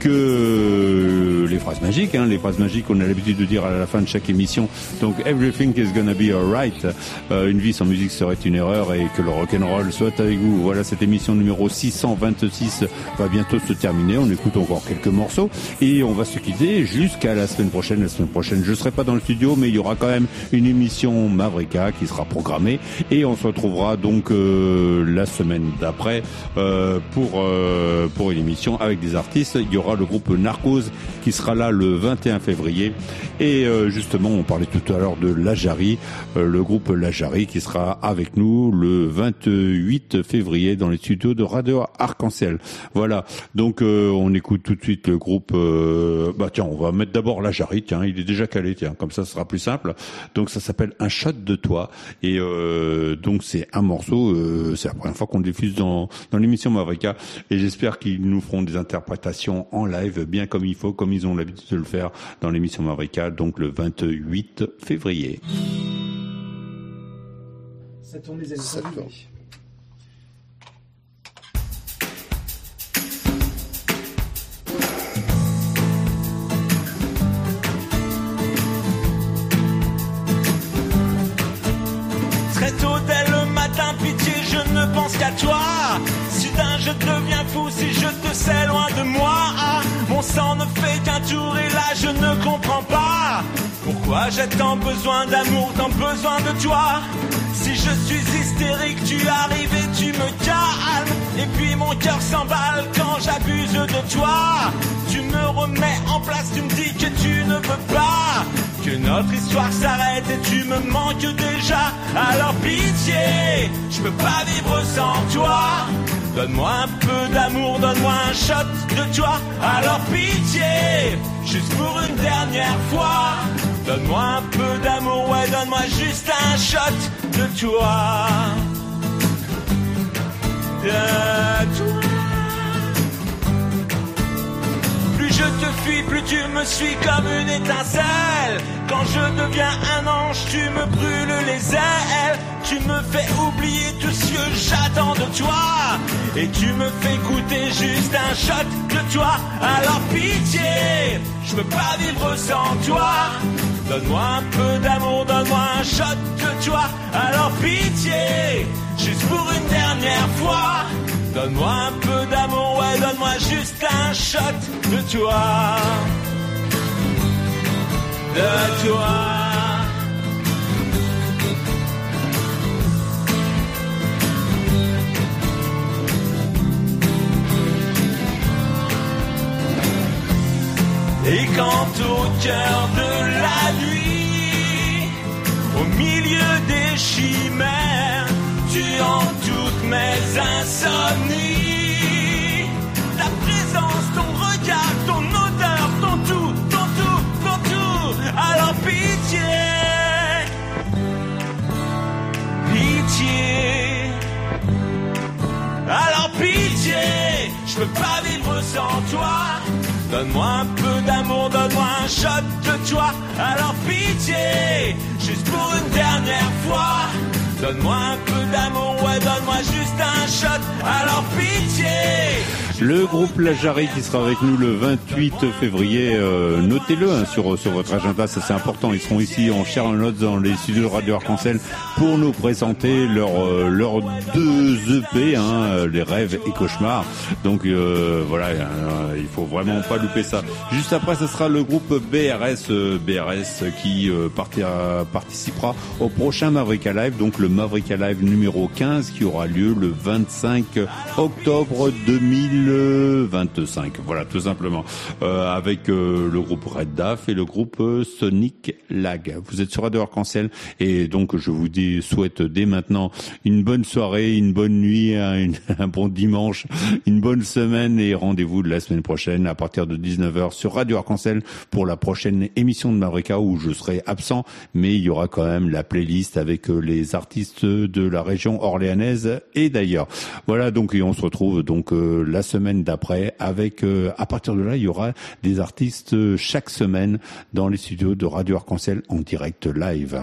que les phrases magiques, hein, les phrases magiques qu'on a l'habitude de dire à la fin de chaque émission. Donc everything is gonna be alright. Euh, une vie sans musique serait une erreur, et que le rock'n'roll soit avec vous. Voilà, cette émission numéro six cent vingt-six va bientôt se terminer. On écoute encore quelques morceaux et on va se quitter jusqu'à la semaine prochaine. La semaine prochaine, je serai pas dans le studio, mais il y aura quand même une émission Mavrika qui sera programmée, et on se retrouvera donc euh, la semaine d'après euh, pour euh, pour une émission avec des artistes. Il y aura le groupe Narcos qui sera là le vingt et un février, et euh, justement on parlait tout à l'heure de Lajari, euh, le groupe Lajari qui sera avec nous le vingt-huit février dans les studios de Radio Arc-en-Ciel. Voilà, donc euh, on écoute tout de suite le groupe euh, bah tiens, on va mettre d'abord Lajari, tiens, il est déjà calé, tiens, comme ça ce sera plus simple. Donc ça s'appelle Un shot de toi, et euh, donc c'est un morceau, euh, c'est la première fois qu'on le diffuse dans dans l'émission Mavrika, et j'espère qu'ils nous feront des interprétations en live bien comme il faut, comme ils ont l'habitude de le faire dans l'émission Mavrika, donc le vingt-huit février. Ça tourne les années. Ça tourne. Très tôt dès le matin, pitié, je ne pense qu'à toi. Soudain je deviens fou si je te sais loin de moi. Mon sang ne fait qu'un tour et là je ne comprends pas pourquoi j'ai tant besoin d'amour, tant besoin de toi. Si je suis hystérique, tu arrives et tu me calmes. Et puis mon cœur s'emballe quand j'abuse de toi. Tu me remets en place, tu me dis que tu ne veux pas que notre histoire s'arrête et tu me manques déjà. Alors pitié, je peux pas vivre sans toi. Donne-moi un peu d'amour, donne-moi un shot de toi. Alors pitié, juste pour une dernière fois. Donne-moi un peu d'amour, ouais, donne-moi juste un shot de toi. De toi. Plus je te fuis, plus tu me suis comme une étincelle. Quand je deviens un ange, tu me brûles les ailes. Tu me fais oublier tout ce que j'attends de toi. Et tu me fais goûter juste un shot de toi. Alors pitié, je peux pas vivre sans toi. Donne-moi un peu d'amour, donne-moi un shot de toi. Alors pitié, juste pour une dernière fois. Donne-moi un peu d'amour, ouais, donne-moi juste un shot de toi. De toi. Et quand au cœur de la nuit, au milieu des chimères, tu hantes toutes mes insomnies. Ta présence, ton regard, ton odeur, ton tout, ton tout, ton tout. Alors pitié, pitié. Alors pitié, je peux pas vivre sans toi. Donne-moi un peu d'amour, donne-moi un shot de toi. Alors pitié, juste pour une dernière fois. Donne-moi un peu d'amour, ouais, donne-moi juste un shot. Alors pitié. Le groupe La Jarry qui sera avec nous le vingt-huit février, euh, notez-le hein, sur sur votre agenda, ça c'est important. Ils seront ici en chair et en os dans les studios de Radio Arc-en-Ciel pour nous présenter leurs euh, leurs deux E P, hein, les rêves et cauchemars. Donc euh, voilà, euh, il faut vraiment pas louper ça. Juste après, ce sera le groupe B R S, euh, B R S qui euh, partira, participera au prochain Mavrika Live, donc le Mavrika Live numéro quinze qui aura lieu le vingt-cinq octobre deux mille vingt-cinq, voilà, tout simplement, euh, avec euh, le groupe Red Daf et le groupe euh, Sonic Lag. Vous êtes sur Radio Arc-en-Ciel et donc je vous dis, souhaite dès maintenant une bonne soirée, une bonne nuit, un, une, un bon dimanche, une bonne semaine et rendez-vous de la semaine prochaine à partir de dix-neuf heures sur Radio Arc-en-Ciel pour la prochaine émission de Mavrika où je serai absent, mais il y aura quand même la playlist avec euh, les artistes de la région orléanaise et d'ailleurs. Voilà, donc et on se retrouve donc euh, la semaine semaine d'après avec euh, à partir de là il y aura des artistes euh, chaque semaine dans les studios de Radio Arc-en-Ciel en direct live.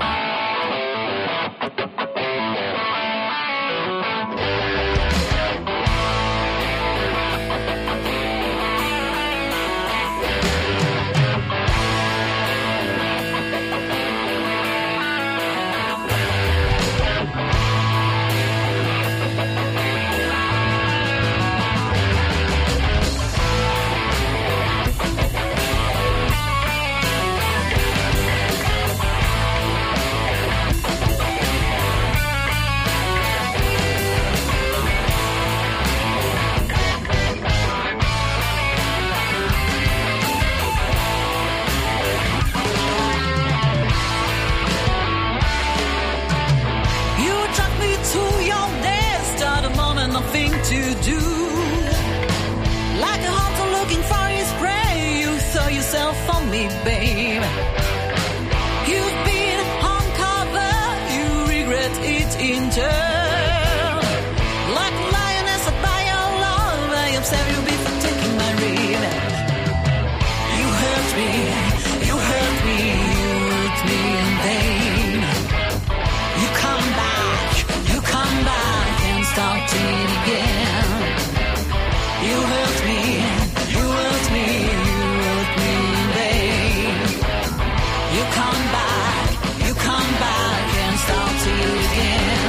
You come back and start it again.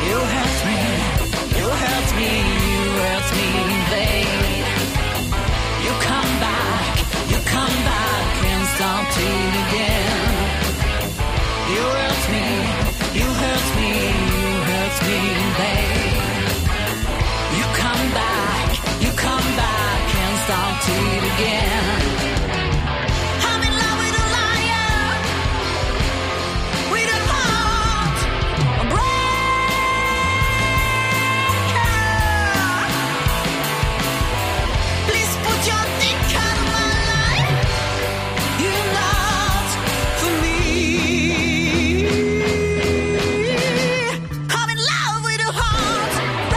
You hurt me, you hurt me, you hurt me, babe. You come back, you come back and start it again. You hurt me, you hurt me, you hurt me, babe. You come back, you come back and start it again. I'm in love with a liar, with a heart, a breaker. Please put your dick out of my life. You're not for me. I'm in love with a heart.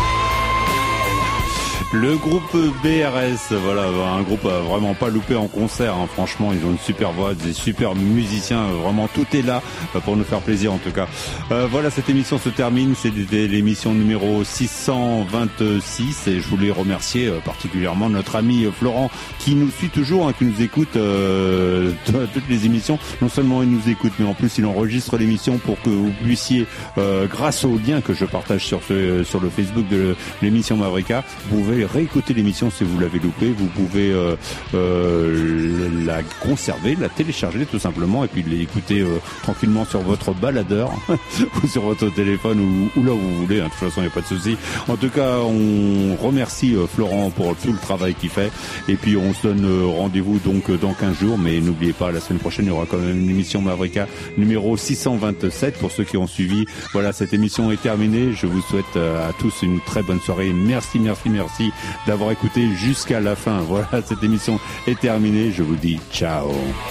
Le groupe B R S, voilà, un groupe à vraiment pas loupé en concert, hein. Franchement, ils ont une super voix, des super musiciens, vraiment tout est là pour nous faire plaisir en tout cas. Euh, voilà, cette émission se termine, c'était l'émission numéro six cent vingt-six et je voulais remercier euh, particulièrement notre ami euh, Florent qui nous suit toujours, hein, qui nous écoute euh, toutes les émissions. Non seulement il nous écoute, mais en plus il enregistre l'émission pour que vous puissiez, euh, grâce au lien que je partage sur, ce, sur le Facebook de l'émission Mavrika, vous pouvez réécouter l'émission si vous l'avez loupé. Vous pouvez euh, euh, la conserver, la télécharger tout simplement et puis l'écouter euh, tranquillement sur votre baladeur ou sur votre téléphone ou, ou là où vous voulez, hein. De toute façon il n'y a pas de souci. En tout cas on remercie euh, Florent pour tout le travail qu'il fait et puis on se donne euh, rendez-vous donc euh, dans quinze jours, mais n'oubliez pas, la semaine prochaine il y aura quand même une émission Mavrika numéro six cent vingt-sept pour ceux qui ont suivi. Voilà, cette émission est terminée. Je vous souhaite euh, à tous une très bonne soirée. Merci, merci, merci d'avoir écouté jusqu'à la fin. Voilà, cette émission est terminée. Je vous dis ciao.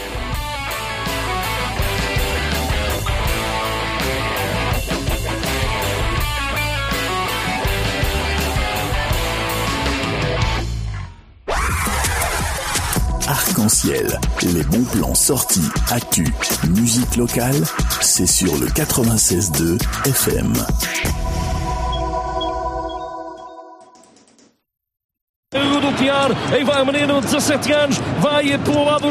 Arc-en-ciel, les bons plans sortis, actu, musique locale, c'est sur le quatre-vingt-seize deux F M. Rodopiar, e vai o menino de dezassete anos, vai para o lado